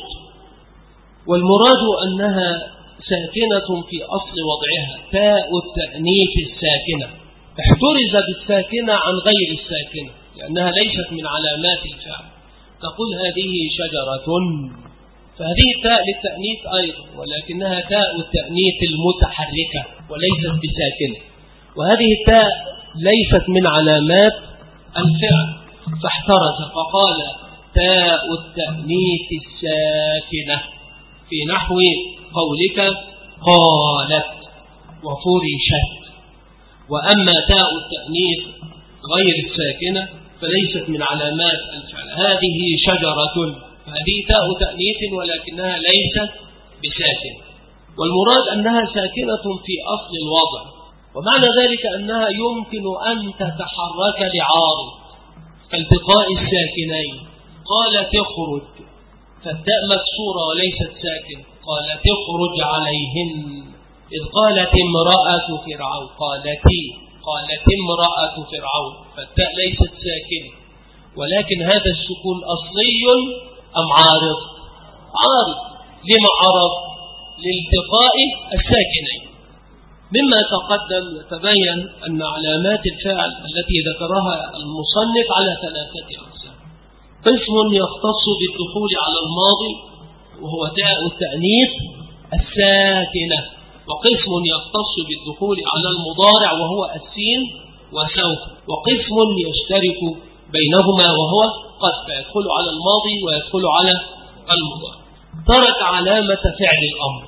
والمراد أنها ساكنة في أصل وضعها، تاء التأنيث الساكنة، احترز بالساكنة عن غير الساكنة لأنها ليست من علامات الفعل. تقول هذه شجرة، فهذه التاء للتأنيث أيضا، ولكنها تاء التأنيث المتحركة وليست بساكنة، وهذه التاء ليست من علامات الفعل، فاحترز فقال تاء التأنيث الساكنة في نحو قولك قالت وفرشت. وأما تاء التأنيث غير الساكنة فليست من علامات الفعل، هذه شجرة، فهذه تاء تأنيث ولكنها ليست بساكنة، والمراد أنها ساكنة في أصل الوضع، ومعنى ذلك أنها يمكن أن تتحرك لعارض كالتقاء الساكنين. قالت اخرج، فالتاء مكسورة وليست ساكنة، قالت اخرج عليهن. إذ قالت امرأة فرعون، قالتي قالت امرأة فرعون، فالتاء ليست ساكنة، ولكن هذا السكون أصلي أم عارض؟ عارض. لما عرض؟ لالتقاء الساكنين. مما تقدم يتبين أن علامات الفعل التي ذكرها المصنف على ثلاثة أقسام: قسم يختص بالدخول على الماضي وهو تاء التأنيث الساكنة، وقسم يختص بالدخول على المضارع وهو السين وسوف، وقسم يشترك بينهما وهو قد، فيدخل على الماضي ويدخل على المضارع. ترك علامة فعل الأمر.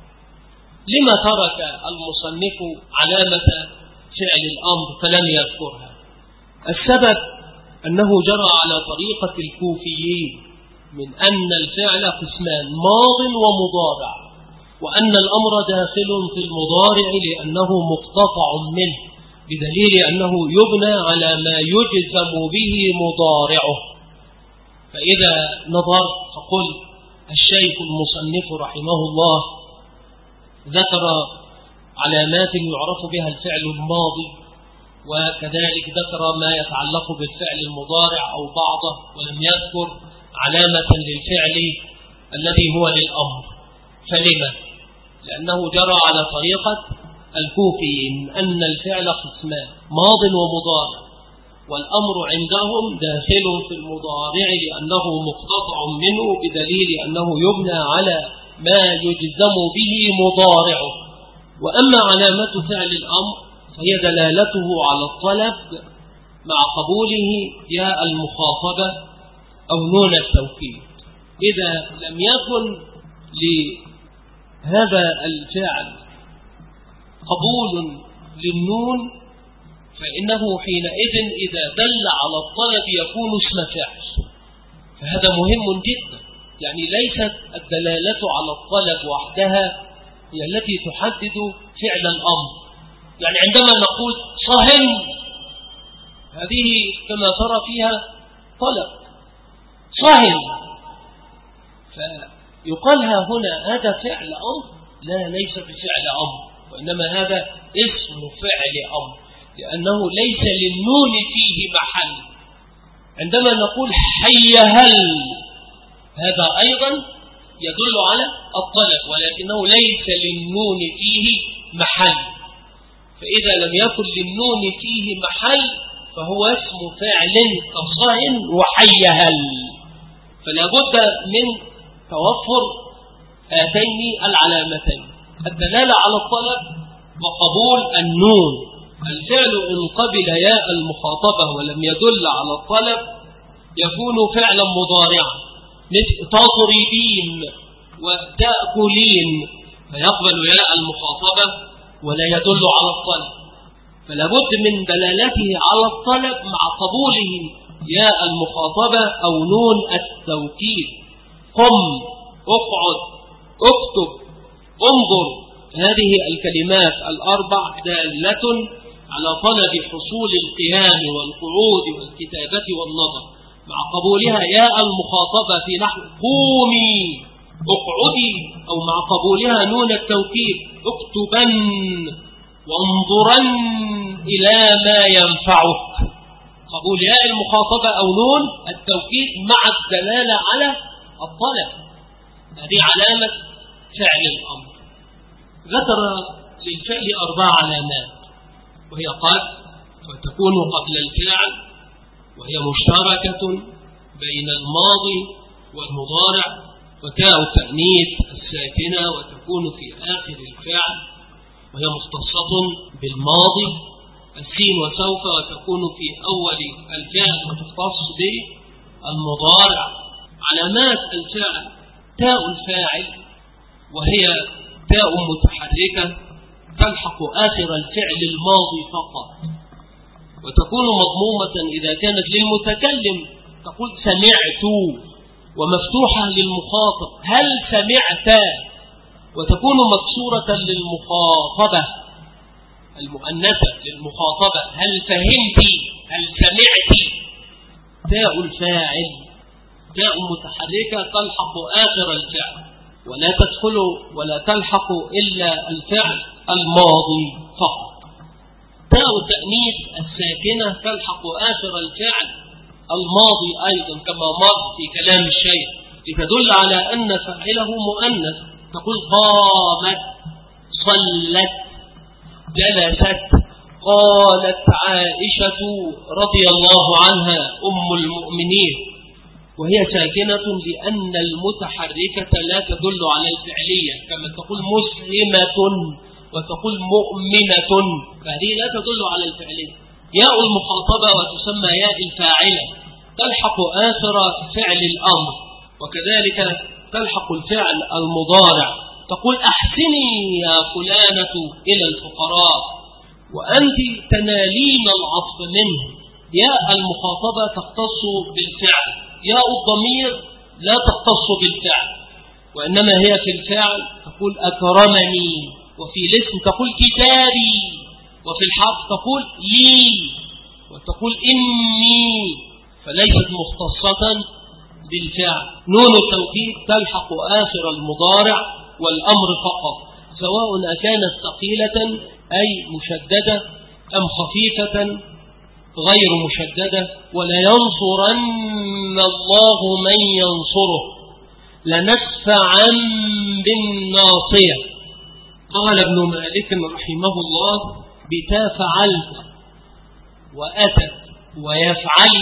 لما ترك المصنف علامة فعل الأمر فلم يذكرها؟ السبب أنه جرى على طريقة الكوفيين من أن الفعل قسمان: ماض ومضارع، وأن الأمر داخل في المضارع لأنه مقتطع منه، بدليل أنه يبنى على ما يجزم به مضارعه. فإذا نظر فقل الشيخ المصنف رحمه الله ذكر علامات يعرف بها الفعل الماضي وكذلك ذكر ما يتعلق بالفعل المضارع أو بعضه، ولم يذكر علامة للفعل الذي هو للأمر. فلما؟ لأنه جرى على طريقة الكوفيين أن الفعل قسمان: ماض ومضارع، والأمر عندهم داخل في المضارع لأنه مقتطع منه بدليل أنه يبنى على ما يجزم به مضارعه. وأما علامة فعل الأمر فهي دلالته على الطلب مع قبوله ياء المخاطبة أو نون التوكيد. إذا لم يكن لهذا الفعل قبول للنون فإنه حينئذ إذا دل على الطلب يكون اسم فعل، فهذا مهم جدا. يعني ليست الدلالة على الطلب وحدها هي التي تحدد فعل الأمر. يعني عندما نقول صهن، هذه كما ترى فيها طلب صهن، فيقالها هنا هذا فعل أمر؟ لا، ليس بفعل أمر، وإنما هذا اسم فعل أمر، لأنه ليس للنون فيه محل. عندما نقول حي هل، هذا أيضا يدل على الطلب، ولكنه ليس للنون فيه محل. فإذا لم يكن للنون فيه محل فهو اسم فعل كصهن وحي هل. فلا بد من توفر هاتين العلامتين: الدلالة على الطلب وقبول النون. الفعل إن قبل ياء المخاطبة ولم يدل على الطلب يكون فعلا مضارعا، مثل تضربين وتأكلين، فيقبل ياء المخاطبة ولا يدل على الطلب. فلا بد من دلالته على الطلب مع قبوله ياء المخاطبة أو نون التوكيد. قم، اقعد، اكتب، انظر، هذه الكلمات الأربع دالة على طلب حصول القيام والقعود والكتابة والنظر، مع قبولها ياء المخاطبة في نحو قومي، اقعدي، أو مع قبولها نون التوكيد اكتبن وانظرن إلى ما ينفعك. قبول ياء المخاطبة أو نون التوكيد مع الدلالة على الطلب، هذه علامة فعل الأمر. ذكر للفعل أربع علامات، وهي قد وتكون قبل الفعل، وهي مشتركة بين الماضي والمضارع، وتاء التأنيث الساكنة وتكون في آخر الفعل، وهي مختصة بالماضي. السين وسوف وتكون في أول الفعل وتختص بالمضارع. علامات الفعل: تاء الفاعل، وهي تاء متحركة تلحق آخر الفعل الماضي فقط، وتكون مضمومة إذا كانت للمتكلم، تقول سمعت، ومفتوحة للمخاطب هل سمعت، وتكون مكسورة للمخاطبة المؤنثة للمخاطبة هل فهمت، هل سمعت. تاء الفاعل تاء متحركة تلحق آخر الفعل، ولا تدخل ولا تلحق إلا الفعل الماضي فقط. تاء التأنيث الساكنة تلحق آخر الفعل الماضي أيضا كما مر في كلام الشيخ، لتدل على أن فاعله مؤنث. تقول قامت، صلت، جلست. قالت عائشة رضي الله عنها أم المؤمنين، وهي ساكنة لأن المتحركة لا تدل على الفعلية، كما تقول مسلمة وتقول مؤمنة، فهذه لا تدل على الفعلية. ياء المخاطبة وتسمى ياء الفاعلة تلحق آخر فعل الأمر، وكذلك تلحق الفعل المضارع. تقول أحسني يا فلانة إلى الفقراء، وأنت تنالين العطف منه. ياء المخاطبة تختص بالفعل، ياء الضمير لا تختص بالفعل، وإنما هي في الفعل تقول أكرمني، وفي الاسم تقول كتابي، وفي الحرف تقول لي، وتقول إني، فليست مختصة بالفعل. نون التوكيد تلحق آخر المضارع والأمر فقط، سواء أكانت ثقيلة أي مشددة أم خفيفة غير مشددة؟ ولينصرن الله من ينصره لنسفعا بالناصية. قال ابن مالك رحمه الله: بتا فعلت وأتت ويفعل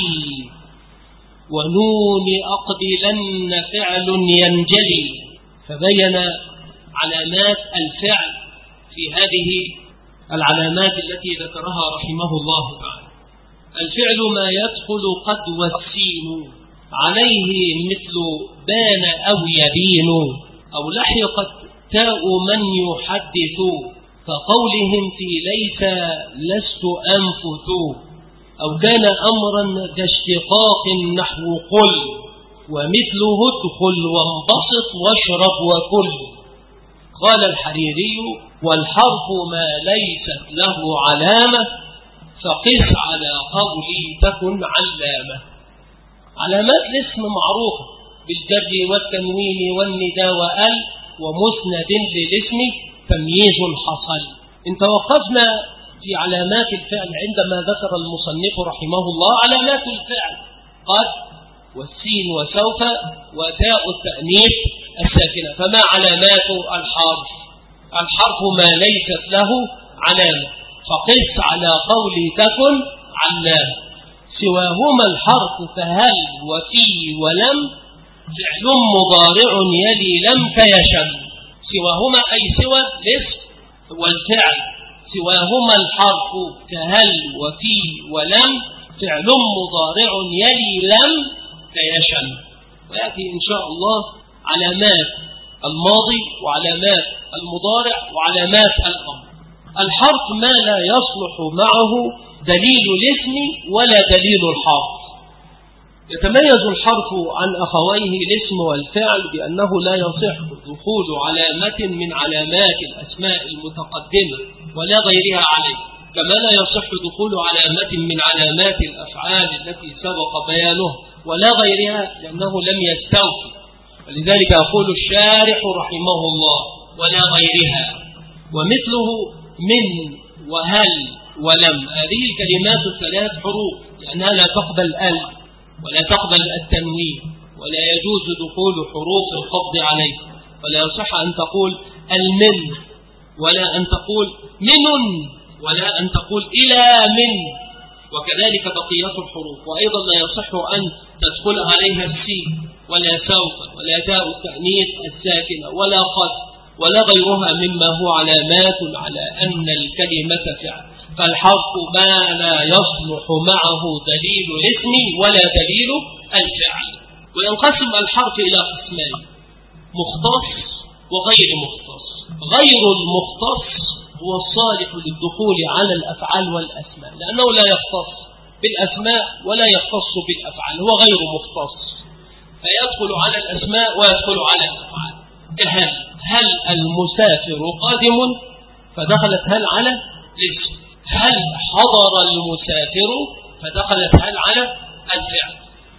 ونون أقبلن فعل ينجلي. فبين علامات الفعل في هذه العلامات التي ذكرها رحمه الله تعالى. الفعل ما يدخل قد والسين عليه مثل بان أو يبين، أو لحقت تاء من يحدث فقولهم في ليس لست أنفث، أو كان أمرا ذا اشتقاق نحو قل، ومثله ادخل وانبسط واشرب وكل. قال الحريري: والحرف ما ليست له علامة فقس على قولي تكن علامة. علامات الاسم معروفة بالجر والتنوين والنداء وال ومسند للاسم تمييز حصل. إن توقفنا في علامات الفعل عندما ذكر المصنف رحمه الله علامات الفعل قد والسين وسوف وتاء التأنيث الساكنة. فما علامات الحرف؟ الحرف ما ليست له علامة فقس على قول تكن علامة. سواهما الحرف فهل وفي ولم فعل مضارع يلي لم كيشم. سواهما أي سوى الاسم والفعل. سواهما الحرف كهل وفي ولم فعل مضارع يلي لم كيشم. ويأتي إن شاء الله علامات الماضي وعلامات المضارع وعلامات الأمر. الحرف ما لا يصلح معه دليل الاسم ولا دليل الحرف. يتميز الحرف عن أخويه الاسم والفعل بأنه لا يصح دخول علامة من علامات الأسماء المتقدمة ولا غيرها عليه، كما لا يصح دخول علامة من علامات الأفعال التي سبق بيانه ولا غيرها لأنه لم يستوفي. ولذلك يقول الشارح رحمه الله: ولا غيرها. ومثله من وهل ولم، هذه الكلمات الثلاث حروف لأنها لا تقبل ال ولا تقبل التنوين ولا يجوز دخول حروف الخفض عليه. ولا يصح أن تقول المن ولا أن تقول من ولا أن تقول إلى من، وكذلك بقية الحروف. وأيضا لا يصح أن تدخل عليها السين ولا سوف ولا تاء التأنيث الساكنة ولا قد ولا غيرها مما هو علامات على أن الكلمة فعل. فالحرف ما لا يصلح معه دليل الاسم ولا دليل الفعل. وينقسم الحرف إلى قسمين: مختص وغير مختص. غير المختص هو الصالح للدخول على الأفعال والأسماء لأنه لا يختص بالأسماء ولا يختص بالأفعال، هو غير مختص فيدخل على الأسماء ويدخل على الأفعال. كهل: هل المسافر قادم؟ فدخلت هل على الاسم. هل حضر المسافر؟ فدخلت هل على الفعل.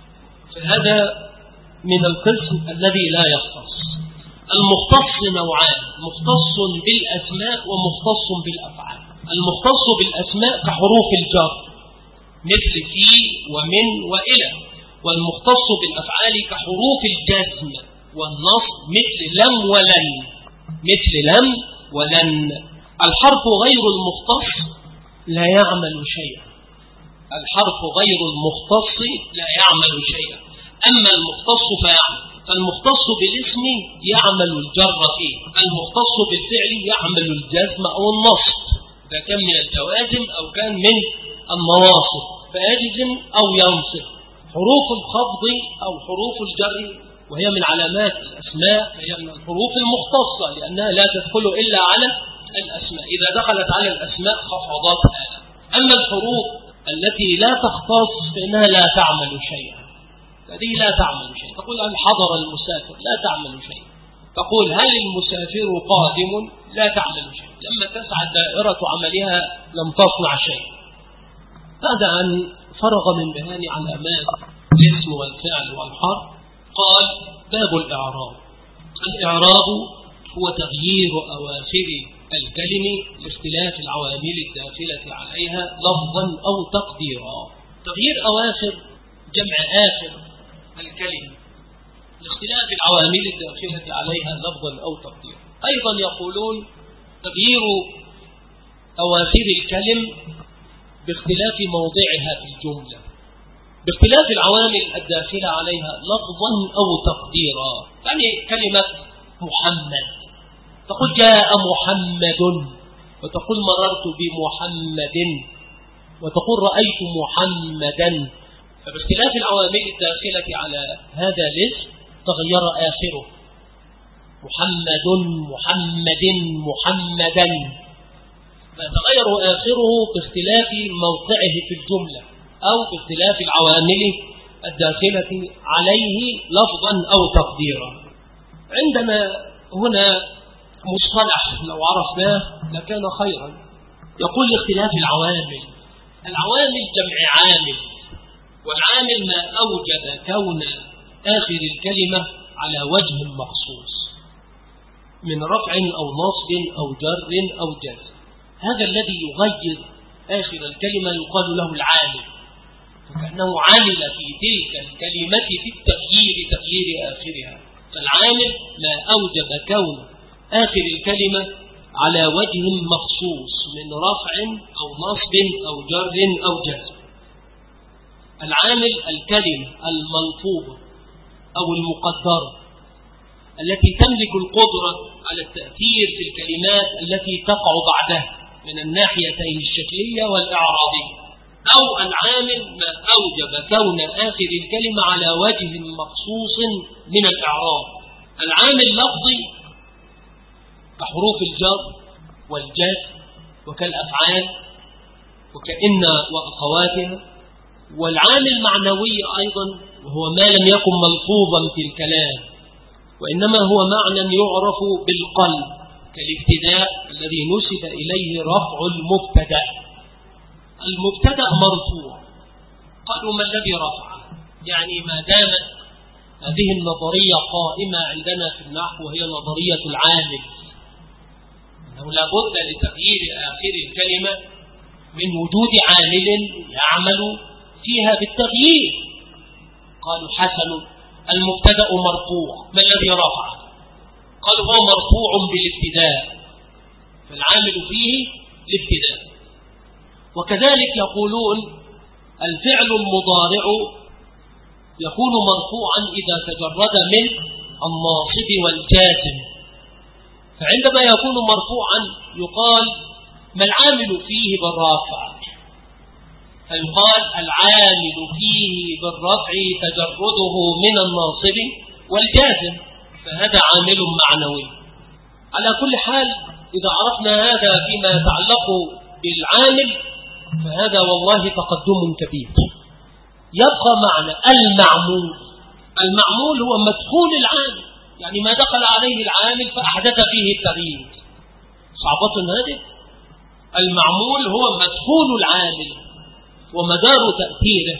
فهذا من القسم الذي لا يختص. المختص نوعان: مختص بالأسماء ومختص بالأفعال. المختص بالأسماء كحروف الجر مثل في ومن وإلى، والمختص بالأفعال كحروف الجزم والنصب مثل لم ولن مثل لم ولن. الحرف غير المختص لا يعمل شيئا. الحرف غير المختص لا يعمل شيئا، أما المختص فيعمل. فالمختص بالاسم يعمل الجر فيه، المختص بالفعل يعمل الجزم أو النصب إذا كان من الجوازم أو كان من النواصب فيجزم أو ينصب. حروف الخفض أو حروف الجر وهي من علامات الأسماء هي من الحروف المختصة لأنها لا تدخل إلا على الأسماء، إذا دخلت على الأسماء خفضتها. أما الحروف التي لا تختص فإنها لا تعمل شيئا، هذه لا تعمل شيئا. تقول هل حضر المسافر؟ لا تعمل شيئا. تقول هل المسافر قادم؟ لا تعمل شيئا. لما تسعى دائرة عملها لم تصنع شيئا. بعد أن فرغ من بيان علامات الاسم والفعل والحرف قال: باب الإعراب. الإعراب هو تغيير أواخر الكلم لاختلاف العوامل الداخلة عليها لفظا أو تقديرا. تغيير أواخر جمع آخر الكلمة لاختلاف العوامل الداخلة عليها لفظا أو تقديرا. أيضا يقولون تغيير أواخر الكلم باختلاف موضعها في الجملة باختلاف العوامل الداخلة عليها لفظا أو تقديرا. يعني كلمة محمد تقول جاء محمد، وتقول مررت بمحمد، وتقول رأيت محمدا. فباختلاف العوامل الداخلة على هذا الاسم تغير آخره، محمد محمد محمدا، فتغير آخره باختلاف موقعه في الجملة أو باختلاف العوامل الداخلة عليه لفظا أو تقديرا. عندنا هنا مصطلح لو عرفناه لكان خيرا، يقول لاختلاف العوامل. العوامل جمع عامل، والعامل ما أوجب كون آخر الكلمة على وجه مخصوص من رفع أو نصب أو جر أو جزم. هذا الذي يغير آخر الكلمة يقال له العامل، فكأنه عامل في تلك الكلمة في التغيير تغيير آخرها. فالعامل ما أوجب كون آخر الكلمة على وجه مخصوص من رفع أو نصب أو جر أو جزم. العامل الكلمة الملفوظة أو المقدرة التي تملك القدرة على التأثير في الكلمات التي تقع بعدها من الناحيتين الشكلية والإعرابية، أو العامل ما أوجب كون آخر الكلمة على وجه مخصوص من الإعراب. العامل لفظي كحروف الجر والجر وكالأفعال وكأن وأخواتها، والعامل معنوي أيضا وهو ما لم يكن ملفوظا في الكلام وإنما هو معنى يعرف بالقلب كالابتداء الذي نسب إليه رفع المبتدأ. المبتدأ مرفوع، قالوا ما الذي رفعه؟ يعني ما دامت هذه النظرية قائمة عندنا في النحو وهي نظرية العامل، أنه لابد لتغيير آخر الكلمة من وجود عامل يعمل فيها بالتغيير. قالوا حسن، المبتدأ مرفوع، ما الذي رفعه؟ قالوا هو مرفوع بالابتداء، فالعامل فيه الابتداء. وكذلك يقولون الفعل المضارع يكون مرفوعا إذا تجرد من الناصب والجازم، فعندما يكون مرفوعا يقال ما العامل فيه بالرافع، فيقال العامل فيه بالرفع تجرده من الناصب والجازم، فهذا عامل معنوي. على كل حال إذا عرفنا هذا فيما يتعلق بالعامل فهذا والله تقدم كبير. يبقى معنى المعمول. المعمول هو مدخول العامل، يعني ما دخل عليه العامل فأحدث فيه التغيير. صعبة هذه. المعمول هو مدخول العامل ومدار تأثيره،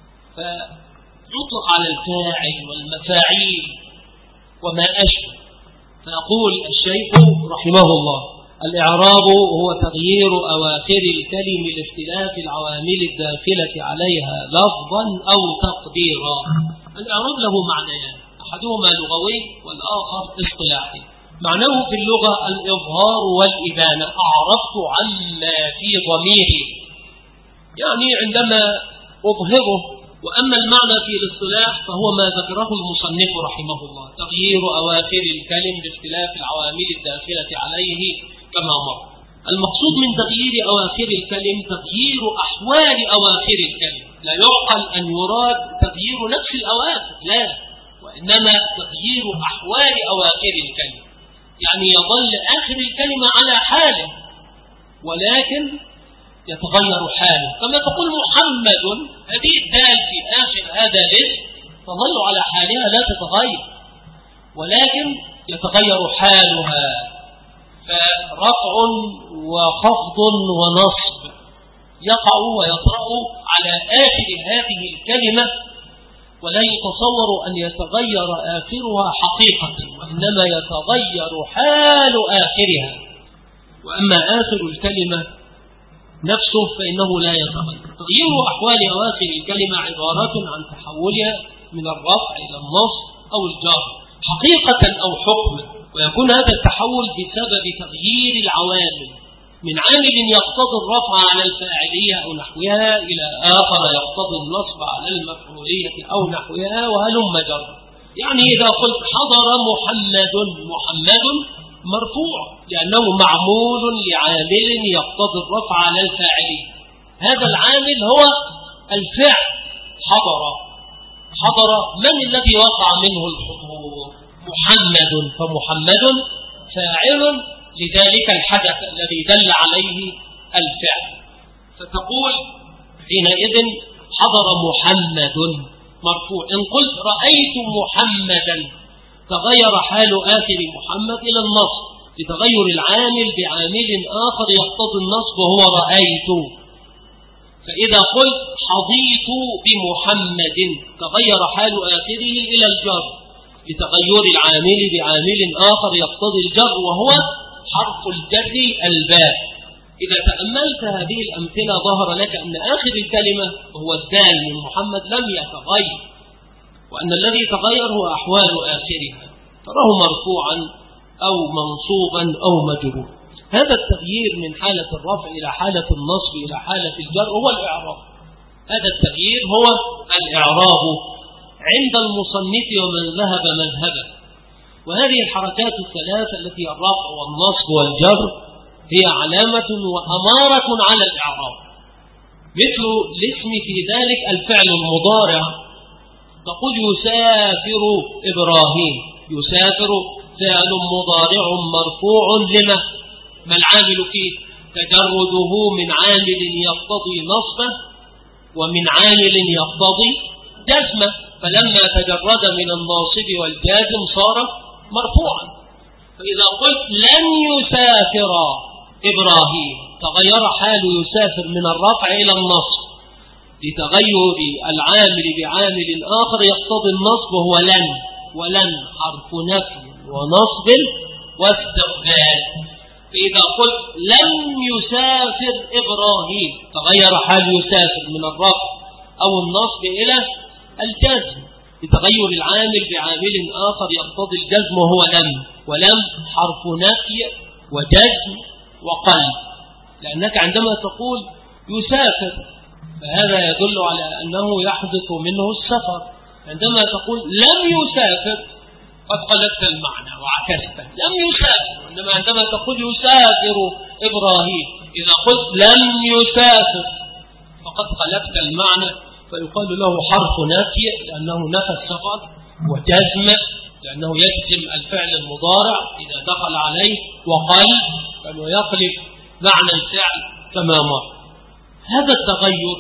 فيطلق على الفاعل والمفاعيل وما أشبه. فيقول الشيخ رحمه الله الإعراب هو تغيير أواخر الكلم لاختلاف العوامل الداخلة عليها لفظا أو تقديرا. الإعراب له معنيان، أحدهما لغوي والآخر اصطلاحي. معناه في اللغة الإظهار والإبانة، أعرفت عما في ضميري، يعني عندما أظهره. وأما المعنى في الاصطلاح فهو ما ذكره المصنف رحمه الله، تغيير أواخر الكلم باختلاف العوامل الداخلة عليه كما مر. المقصود من تغيير أواخر الكلم تغيير أحوال أواخر الكلم، لا يعقل أن يراد تغيير نفس الأواخر، لا، وإنما تغيير أحوال أواخر الكلم، يعني يظل آخر الكلمة على حاله ولكن يتغير حاله. كما تقول محمد، هذه الدال في آخر هذا الاسم تظل على حالها لا تتغير، ولكن يتغير حالها، فرفع وخفض ونصب يقع ويطرأ على آخر هذه الكلمة، ولا يتصور أن يتغير آخرها حقيقة، وإنما يتغير حال آخرها. وأما آخر الكلمة نفسه فإنه لا يتغير. تغيير أحوال أواخر الكلمة عبارة عن تحولها من الرفع إلى النصب أو الجر حقيقة أو حكما، ويكون هذا التحول بسبب تغيير العوامل من عامل يقتضي الرفع على الفاعلية أو نحوها إلى آخر يقتضي النصب على المفعولية أو نحوها وهلم جر. يعني إذا قلت حضر محمد، محمد مرفوع لأنه معمول لعامل يقتضي الرفع على الفاعلية. هذا العامل هو الفعل حضر. حضر من الذي وقع منه الحضور؟ محمد، فمحمد فاعل لذلك الحدث الذي دل عليه الفعل. فتقول حينئذ حضر محمد مرفوع. إن قلت رأيت محمدا تغير حال آخر محمد إلى النصب لتغير العامل بعامل آخر يقتضي النصب وهو رأيت. فإذا قلت حظيت بمحمد تغير حال آخره إلى الجر لتغير العامل بعامل آخر يقتضي الجر وهو حرف الجر الباء. إذا تأملت هذه الأمثلة ظهر لك أن آخر الكلمة هو الدال من محمد لم يتغير، وأن الذي تغير هو أحوال آخرها، تراه مرفوعا أو منصوبا أو مجرور. هذا التغيير من حالة الرفع إلى حالة النصب إلى حالة الجر هو الإعراب. هذا التغيير هو الإعراب عند المصنف ومن ذهب مذهبه. وهذه الحركات الثلاثة التي الرفع والنصب والجر هي علامة وأمارة على الإعراب. مثل الاسم في ذلك الفعل المضارع، تقول يسافر إبراهيم. يسافر فعل مضارع مرفوع لما؟ ما العامل فيه؟ تجرده من عامل يقتضي نصبه ومن عامل يقتضي جزمه، فلما تجرد من الناصب والجازم صار مرفوعا. فإذا قلت لن يسافر إبراهيم تغير حال يسافر من الرفع إلى النصب لتغير العامل بعامل آخر يقتضي النصب وهو لن، ولن حرف نفي ونصب واستقبال. فإذا قلت لن يسافر إبراهيم تغير حال يسافر من الرفع أو النصب إلى الجزم لتغير العامل بعامل آخر يقتضي الجزم وهو لم، ولم حرف نفي وجزم وقلب. لأنك عندما تقول يسافر فهذا يدل على أنه يحدث منه السفر. عندما تقول لم يسافر قد قلبت المعنى وعكسته، لم يسافر. إنما عندما تقول يسافر إبراهيم إذا قلت لم يسافر فقد قلبت المعنى، فيقال له حرف نافي لأنه نفى السفر، وجزم لأنه يجزم الفعل المضارع إذا دخل عليه، وقلب فإنه يقلب معنى الفعل كما مر. هذا التغير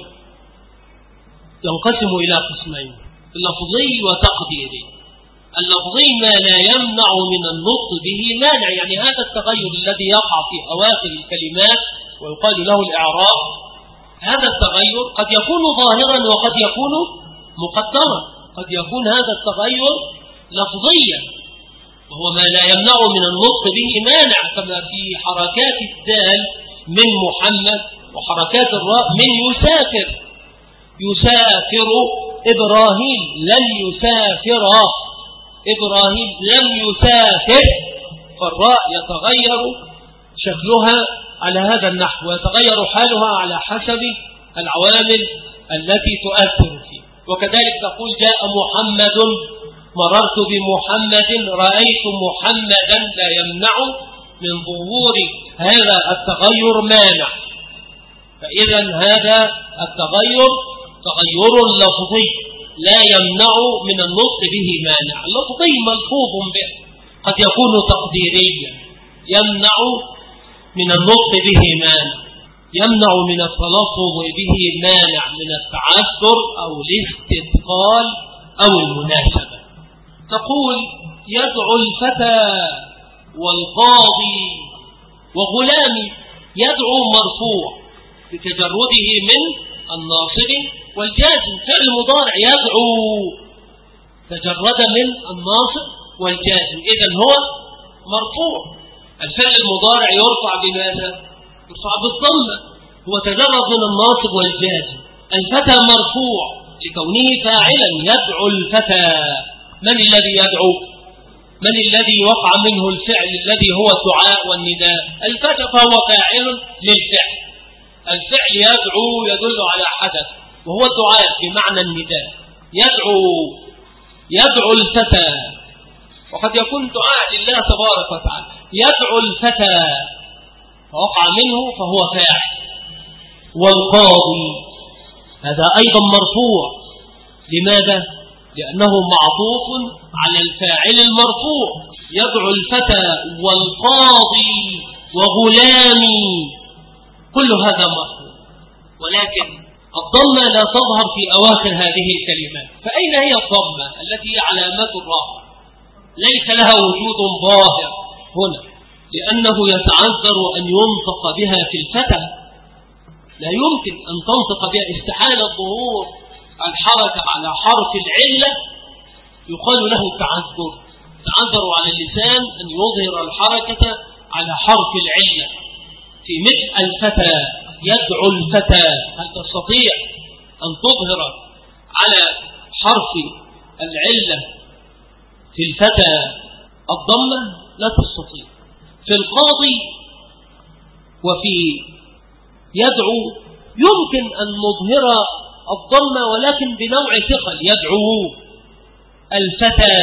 ينقسم إلى قسمين، اللفظي وتقديري. اللفظي ما لا يمنع من النطق به مانع، يعني هذا التغير الذي يقع في أواخر الكلمات ويقال له الإعراب. هذا التغير قد يكون ظاهرا وقد يكون مقدرا. قد يكون هذا التغير لفظيا وهو ما لا يمنع من النطق به مانع، كما في حركات الدال من محمد وحركات الراء من يسافر. يسافر إبراهيم لن يسافر إبراهيم لم يسافر، فالراء يتغير شكلها على هذا النحو ويتغير حالها على حسب العوامل التي تؤثر فيه. وكذلك تقول جاء محمد مررت بمحمد رأيت محمدا، لا يمنع من ظهور هذا التغير مانع. فإذا هذا التغير تغير لفظي لا يمنع من النطق به مانع. اللفظي ملفوظ به، قد يكون تقديريا يمنع من النطق به مانع، يمنع من التلفظ به مانع من التعثر أو الاستثقال أو المناسبة. تقول يدعو الفتى والقاضي وغلامي. يدعو مرفوع بتجرده من الناصب والجازم، فعل مضارع يدعو تجرد من الناصب والجازم، إذن هو مرفوع. الفعل المضارع يرفع بماذا؟ يرفع بالضمة، هو تجرد من الناصب والجازم. الفتى مرفوع لكونه فاعلا، يدعو الفتى. من الذي يدعو؟ من الذي وقع منه الفعل الذي هو الدعاء والنداء؟ الفتى، فهو فاعل للفعل. الفعل يدعو يدل على حدث، وهو الدعاء بمعنى النداء. يدعو يدعو الفتى، وقد يكون دعاء لله تبارك وتعالى. يدعو الفتى فوقع منه فهو فاعل. والقاضي هذا أيضا مرفوع. لماذا؟ لأنه معطوف على الفاعل المرفوع. يدعو الفتى والقاضي وغلامي، كل هذا مرفوع، ولكن الضمة لا تظهر في أواخر هذه الكلمات. فأين هي الضمة التي هي علامة الرفع؟ ليس لها وجود ظاهر هنا، لأنه يتعذر أن ينطق بها في الفتى. لا يمكن أن تنطق بها، استحالة ظهور الحركة على حرف العلة يقال له تعذر. تعذر على اللسان أن يظهر الحركة على حرف العلة في مثل الفتى. يدعو الفتى، هل تستطيع أن تظهر على حرف العلة في الفتى الضمة؟ لا تستطيع. في القاضي وفي يدعو يمكن أن نظهر الضمة، ولكن بنوع ثقل. يدعو الفتى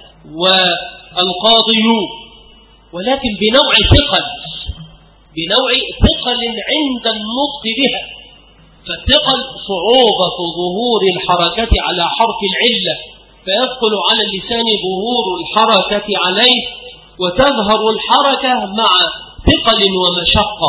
والقاضي، ولكن بنوع ثقل، بنوع ثقل عند النطق بها. فالثقل صعوبة ظهور الحركة على حرف العلة، فيثقل على اللسان ظهور الحركة عليه، وتظهر الحركة مع ثقل ومشقة.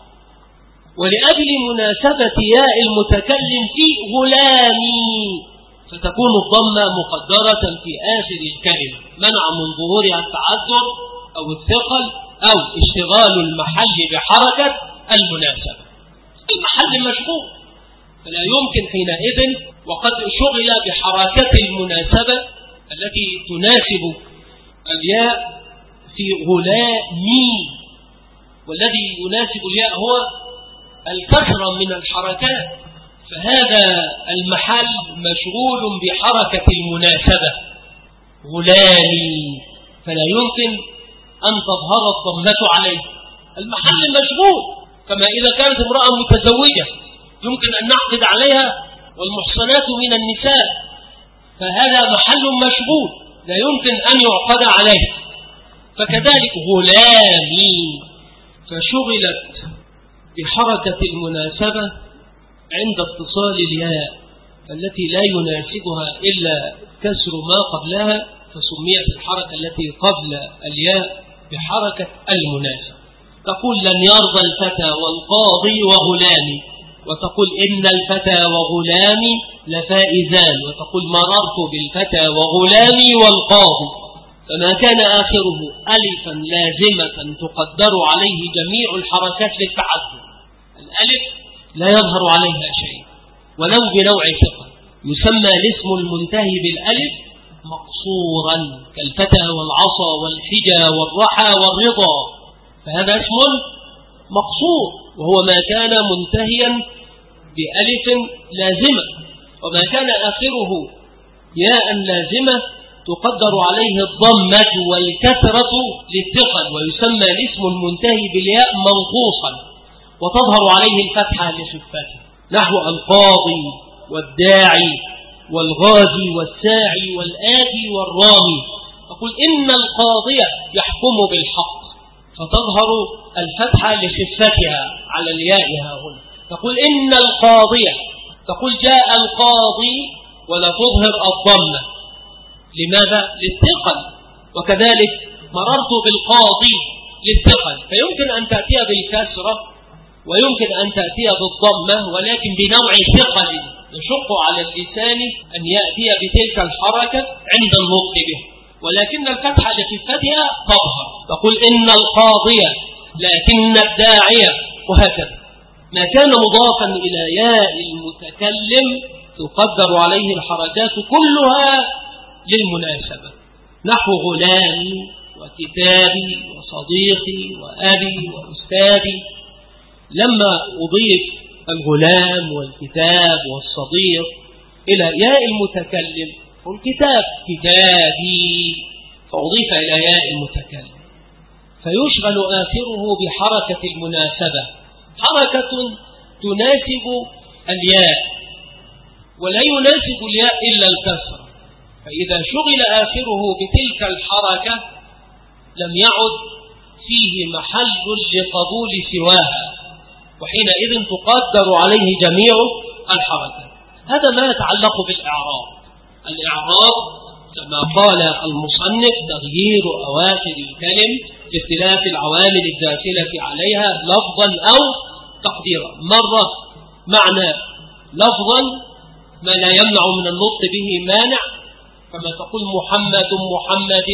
ولأجل مناسبة ياء المتكلم في غلامي فتكون الضمة مقدرة في آخر الكلمة، منع من ظهورها التعذر أو الثقل أو اشتغال المحل بحركة المناسبة. المحل مشغول، فلا يمكن حينئذ، وقد شغل بحركة المناسبة التي تناسب الياء في غلامي، والذي يناسب الياء هو الكثرة من الحركات، فهذا المحل مشغول بحركة المناسبة غلامي، فلا يمكن أن تظهر الضمة عليه. المحل مشغول، كما إذا كانت امرأة متزوجة يمكن أن نعقد عليها والمحصنات من النساء، فهذا محل مشغول لا يمكن أن يعقد عليه. فكذلك غلامي فشغلت بحركة المناسبة عند اتصال الياء التي لا يناسبها إلا كسر ما قبلها، فسميت الحركة التي قبل الياء بحركة المناسبة. تقول لن يرضى الفتى والقاضي وغلامي، وتقول إن الفتى وغلامي لفائزان، وتقول مررت بالفتى وغلامي والقاضي. فما كان آخره ألفا لازمة تقدر عليه جميع الحركات للتعذر، الألف لا يظهر عليها شيء ولو بنوع ثقة، يسمى الاسم المنتهي بالألف مقصورا، كالفتى والعصا والحجى والرحى والرضا، فهذا اسم مقصور، وهو ما كان منتهيا بألف لازمة. وما كان آخره ياء لازمة تقدر عليه الضمة والكسرة للثقل، ويسمى الاسم المنتهي بالياء منقوصا، وتظهر عليه الفتحة لخفته، نحو القاضي والداعي والغازي والساعي والآتي والرامي. أقول إن القاضية يحكم بالحق، فتظهر الفتحة لخفتها على الياء هنا. تقول إن القاضية، تقول جاء القاضي ولا تظهر الضمة. لماذا؟ للثقل. وكذلك مررت بالقاضي للثقل، فيمكن أن تأتي بالكسرة ويمكن أن تأتي بالضمة، ولكن بنوع ثقل يشق على اللسان أن يأتي بتلك الحركة عند النطق به، ولكن الفتحة لخفتها تظهر. تقول إن القاضية لكن الداعية، وهكذا. ما كان مضافا إلى ياء المتكلم تقدر عليه الحركات كلها للمناسبة، نحو غلام وكتابي وصديقي وأبي وأستاذي. لما أضيف الغلام والكتاب والصديق إلى ياء المتكلم والكتاب كتابي فأضيف إلى ياء المتكلم فيشغل آخره بحركة المناسبة، حركة تناسب الياء ولا يناسب الياء إلا الكسر، فإذا شغل آخره بتلك الحركة لم يعد فيه محل لقبول سواها، وحينئذ تقدر عليه جميع الحركة. هذا ما يتعلق بالإعراب. الإعراب كما قال المصنف تغيير أواخر الكلم باختلاف العوامل الداخلة عليها لفظا أو تقديرا. مرة معنى لفظا ما لا يمنع من النطق به مانع، كما تقول محمد محمد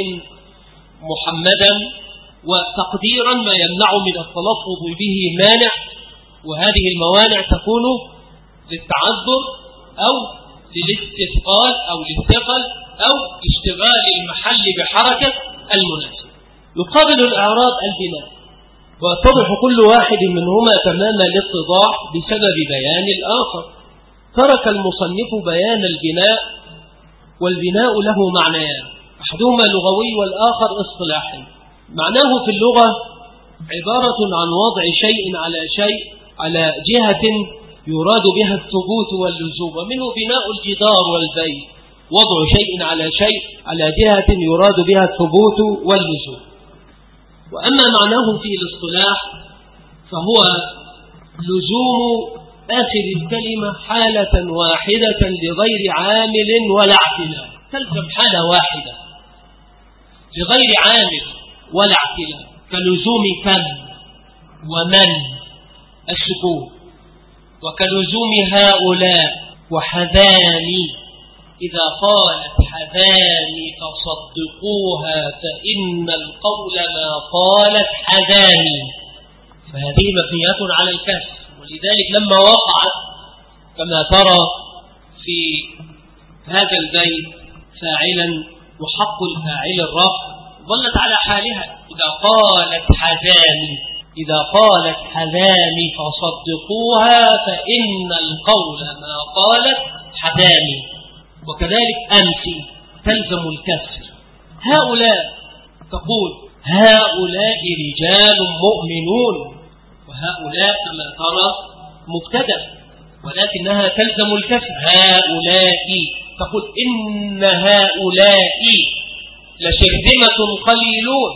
محمدا، وتقديرا ما يمنع من التلفظ به مانع، وهذه الموانع تكون للتعذر أو للاستثقال أو للثقل أو اشتغال المحل بحركة المناسب. يقابل الإعراب البناء، ويتضح كل واحد منهما تمام الاتضاح بسبب بيان الآخر. ترك المصنف بيان البناء، والبناء له معنيان، أحدهما لغوي والآخر اصطلاحي. معناه في اللغة عبارة عن وضع شيء على شيء على جهة يراد بها الثبوت واللزوم، ومنه بناء الجدار والبيت، وضع شيء على شيء على جهة يراد بها الثبوت واللزوم. وأما معناه في الاصطلاح فهو لزوم آخر الكلمة حالة واحدة لغير عامل ولا اعتلال، تلزم حالة واحدة لغير عامل ولا اعتلال، كلزوم كم ومن السكون، وكلزوم هؤلاء وحذاني، إذا قالت حذاني فصدقوها فإن القول ما قالت حذاني، فهذه مبنية على الكسر. ولذلك لما وقعت كما ترى في هذا البيت فاعلا وحق الفاعل الرفع ظلت على حالها، إذا قالت حذاني إذا قالت حذاني فصدقوها فإن القول ما قالت حذاني. وكذلك أنت تلزم الكسر. هؤلاء تقول هؤلاء رجال مؤمنون، وهؤلاء كما ترى مبتدأ ولكنها تلزم الكسر. هؤلاء تقول إن هؤلاء لشرذمة قليلون،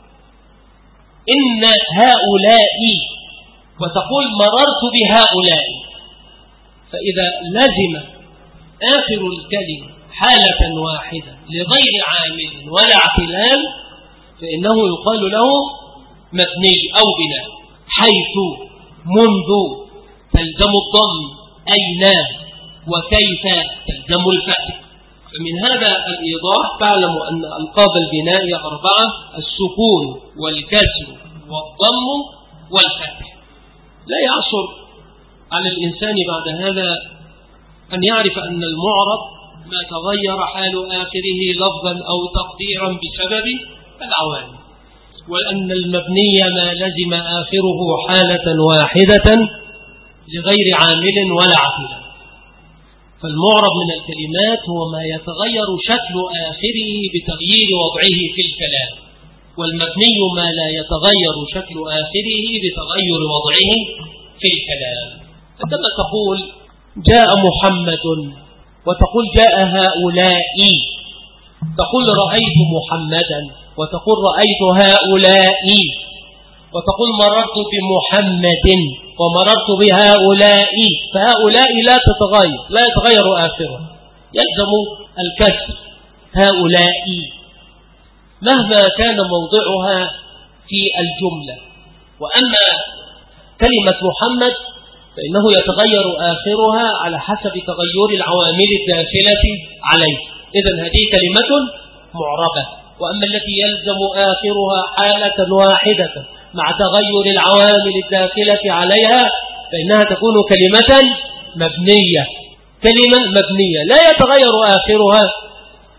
إن هؤلاء، وتقول مررت بهؤلاء. فإذا لزم آخر الكلمة حالة واحدة لغير عامل ولا اعتلال فإنه يقال له مبني أو بناء، حيث منذ تلزم الضم، أين وكيف تلزم الفتح. فمن هذا الإيضاح تعلم أن ألقاب البناء أربعة: السكون والكسر والضم والفتح. لا يعصر على الإنسان بعد هذا أن يعرف أن المعرب ما تغير حال آخره لفظا أو تقديرا بسبب العوامل، وأن المبني ما لزم آخره حالة واحدة لغير عامل ولا عامل. فالمعرب من الكلمات هو ما يتغير شكل آخره بتغيير وضعه في الكلام، والمبني ما لا يتغير شكل آخره بتغير وضعه في الكلام. عندما تقول جاء محمد وتقول جاء هؤلاء، تقول رأيت محمدا وتقول رأيت هؤلاء، وتقول مررت بمحمد ومررت بهؤلاء، فهؤلاء لا تتغير، لا يتغير آخره، يلزم الكسر هؤلاء مهما كان موضعها في الجملة. وأما كلمة محمد فإنه يتغير آخرها على حسب تغير العوامل الداخلة عليه، إذن هذه كلمة معربة. وأما التي يلزم آخرها حالة واحدة مع تغير العوامل الداخلة عليها فإنها تكون كلمة مبنية، كلمة مبنية لا يتغير آخرها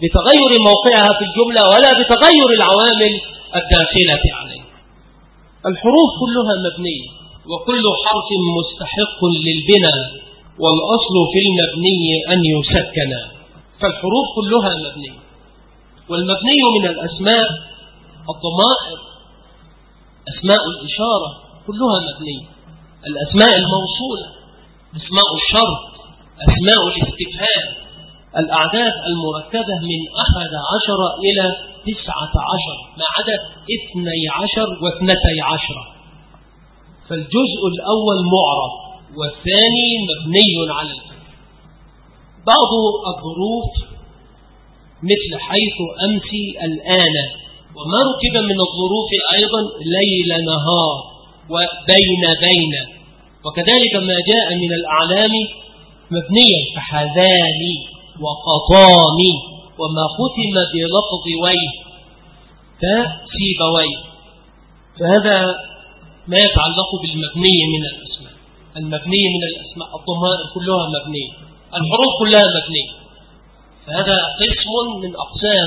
بتغير موقعها في الجملة ولا بتغير العوامل الداخلة عليه. الحروف كلها مبنية، وكل حرف مستحق للبناء، والأصل في المبني أن يسكن. فالحروف كلها مبنية. والمبني من الأسماء الضمائر، أسماء الإشارة كلها مبنية، الأسماء الموصولة، أسماء الشرط، أسماء الاستفهام، الأعداد المركبة من أحد عشر إلى تسعة عشر ما عدا اثني عشر واثنتي عشر. فالجزء الأول معرب والثاني مبني على الفتح. بعض الظروف مثل حيث أمسي الآن، وما ركب من الظروف أيضا ليل نهار وبين بين، وكذلك ما جاء من الأعلام مبنيا كحذاني وقطامي، وما ختم بلفظ ويه كسيبويه. فهذا ما يتعلق بالمبني من الأسماء. المبني من الأسماء الضمائر كلها مبنية، الحروف كلها مبنية. فهذا قسم من أقسام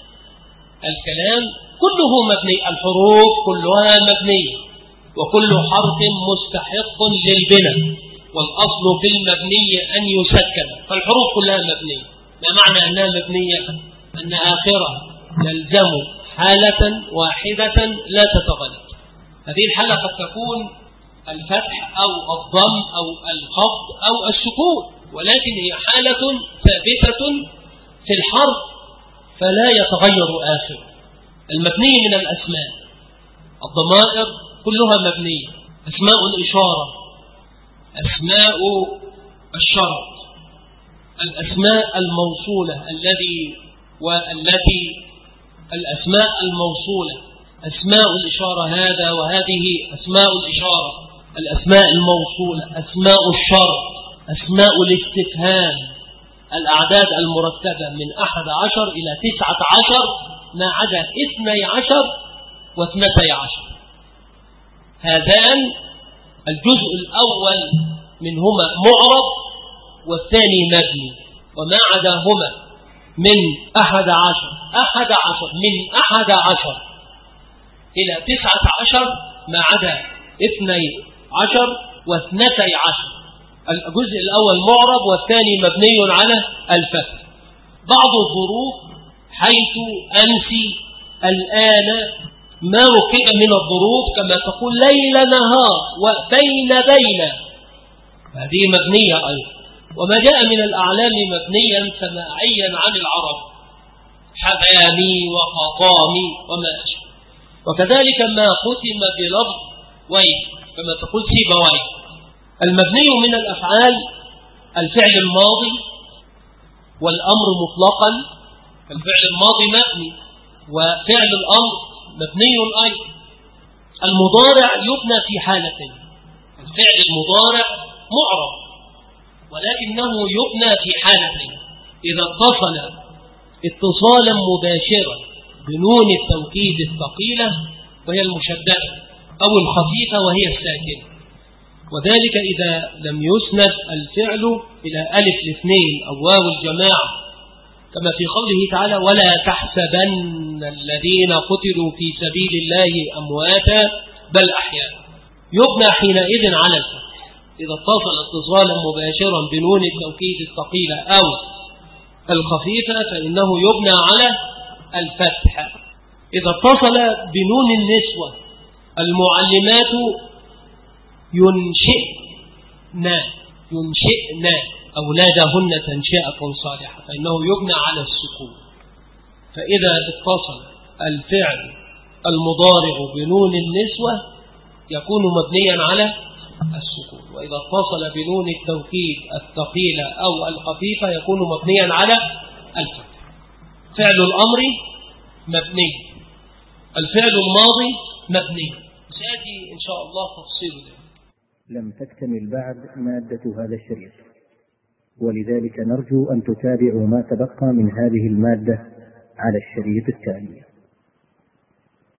الكلام كله مبني، الحروف كلها مبنية، وكل حرف مستحق للبناء، والأصل في المبني أن يسكن. فالحروف كلها مبنية. ما معنى أنها مبنية؟ أن آخرها يلزم حالة واحدة لا تتغير. هذه الحالة قد تكون الفتح أو الضم أو الخفض أو السكون، ولكن هي حالة ثابتة في الحرف فلا يتغير آخر. المبني من الأسماء الضمائر كلها مبنية، أسماء الإشارة، أسماء الشرط، الأسماء الموصولة الذي والتي الأسماء الموصولة، أسماء الإشارة هذا وهذه أسماء الإشارة، الأسماء الموصولة، أسماء الشرط، أسماء الاستفهام، الأعداد المرتبة من أحد عشر إلى تسعة عشر ما عدا اثني عشر واثنتي عشر. هذان الجزء الأول منهما معرب والثاني مبني، وما عداهما من أحد عشر أحد عشر من أحد عشر إلى تسعة عشر ما عدا اثني عشر واثنتي عشر. الجزء الأول معرب والثاني مبني على الفتح. بعض الظروف حيث أمسي الآن ما ركب من الظروف كما تقول ليل نهار وبين بين، هذه مبنية أيضا. وما جاء من الأعلام مبنيا سماعيا عن العرب، حذامي وقطامي وما أشبه. وكذلك ما ختم بلفظ ويه كما تقول سيبويه. المبني من الأفعال الفعل الماضي والأمر مطلقا، الفعل الماضي مبني وفعل الأمر مبني أيضا. المضارع يبنى في حالتين، الفعل المضارع معرب ولكنه يبنى في حالتين: إذا اتصل اتصالا مباشرا بنون التوكيد الثقيلة وهي المشددة أو الخفيفة وهي الساكنة، وذلك إذا لم يسند الفعل إلى ألف الاثنين أو واو الجماعة، كما في قوله تعالى: ولا تحسبن الذين قتلوا في سبيل الله أمواتا بل أحياء. يبنى حينئذ على الفتح إذا اتصل اتصالا مباشرا بنون التوكيد الثقيلة أو الخفيفة فإنه يبنى على الفتح. إذا اتصل بنون النسوة المعلمات ينشئن ينشئن أولادهن تنشئة صالحة فإنه يبنى على السكون. فإذا اتصل الفعل المضارع بنون النسوة يكون مبنيا على السكون، وإذا اتصل بنون التوكيد الثقيلة أو الخفيفة يكون مبنيا على الفتح. فعل الأمر مبني، الفعل الماضي مبني. سيأتي إن شاء الله تفصيل ذلك. لم تكتمل بعد مادة هذا الشريط، ولذلك نرجو أن تتابعوا ما تبقى من هذه المادة على الشريط التالي.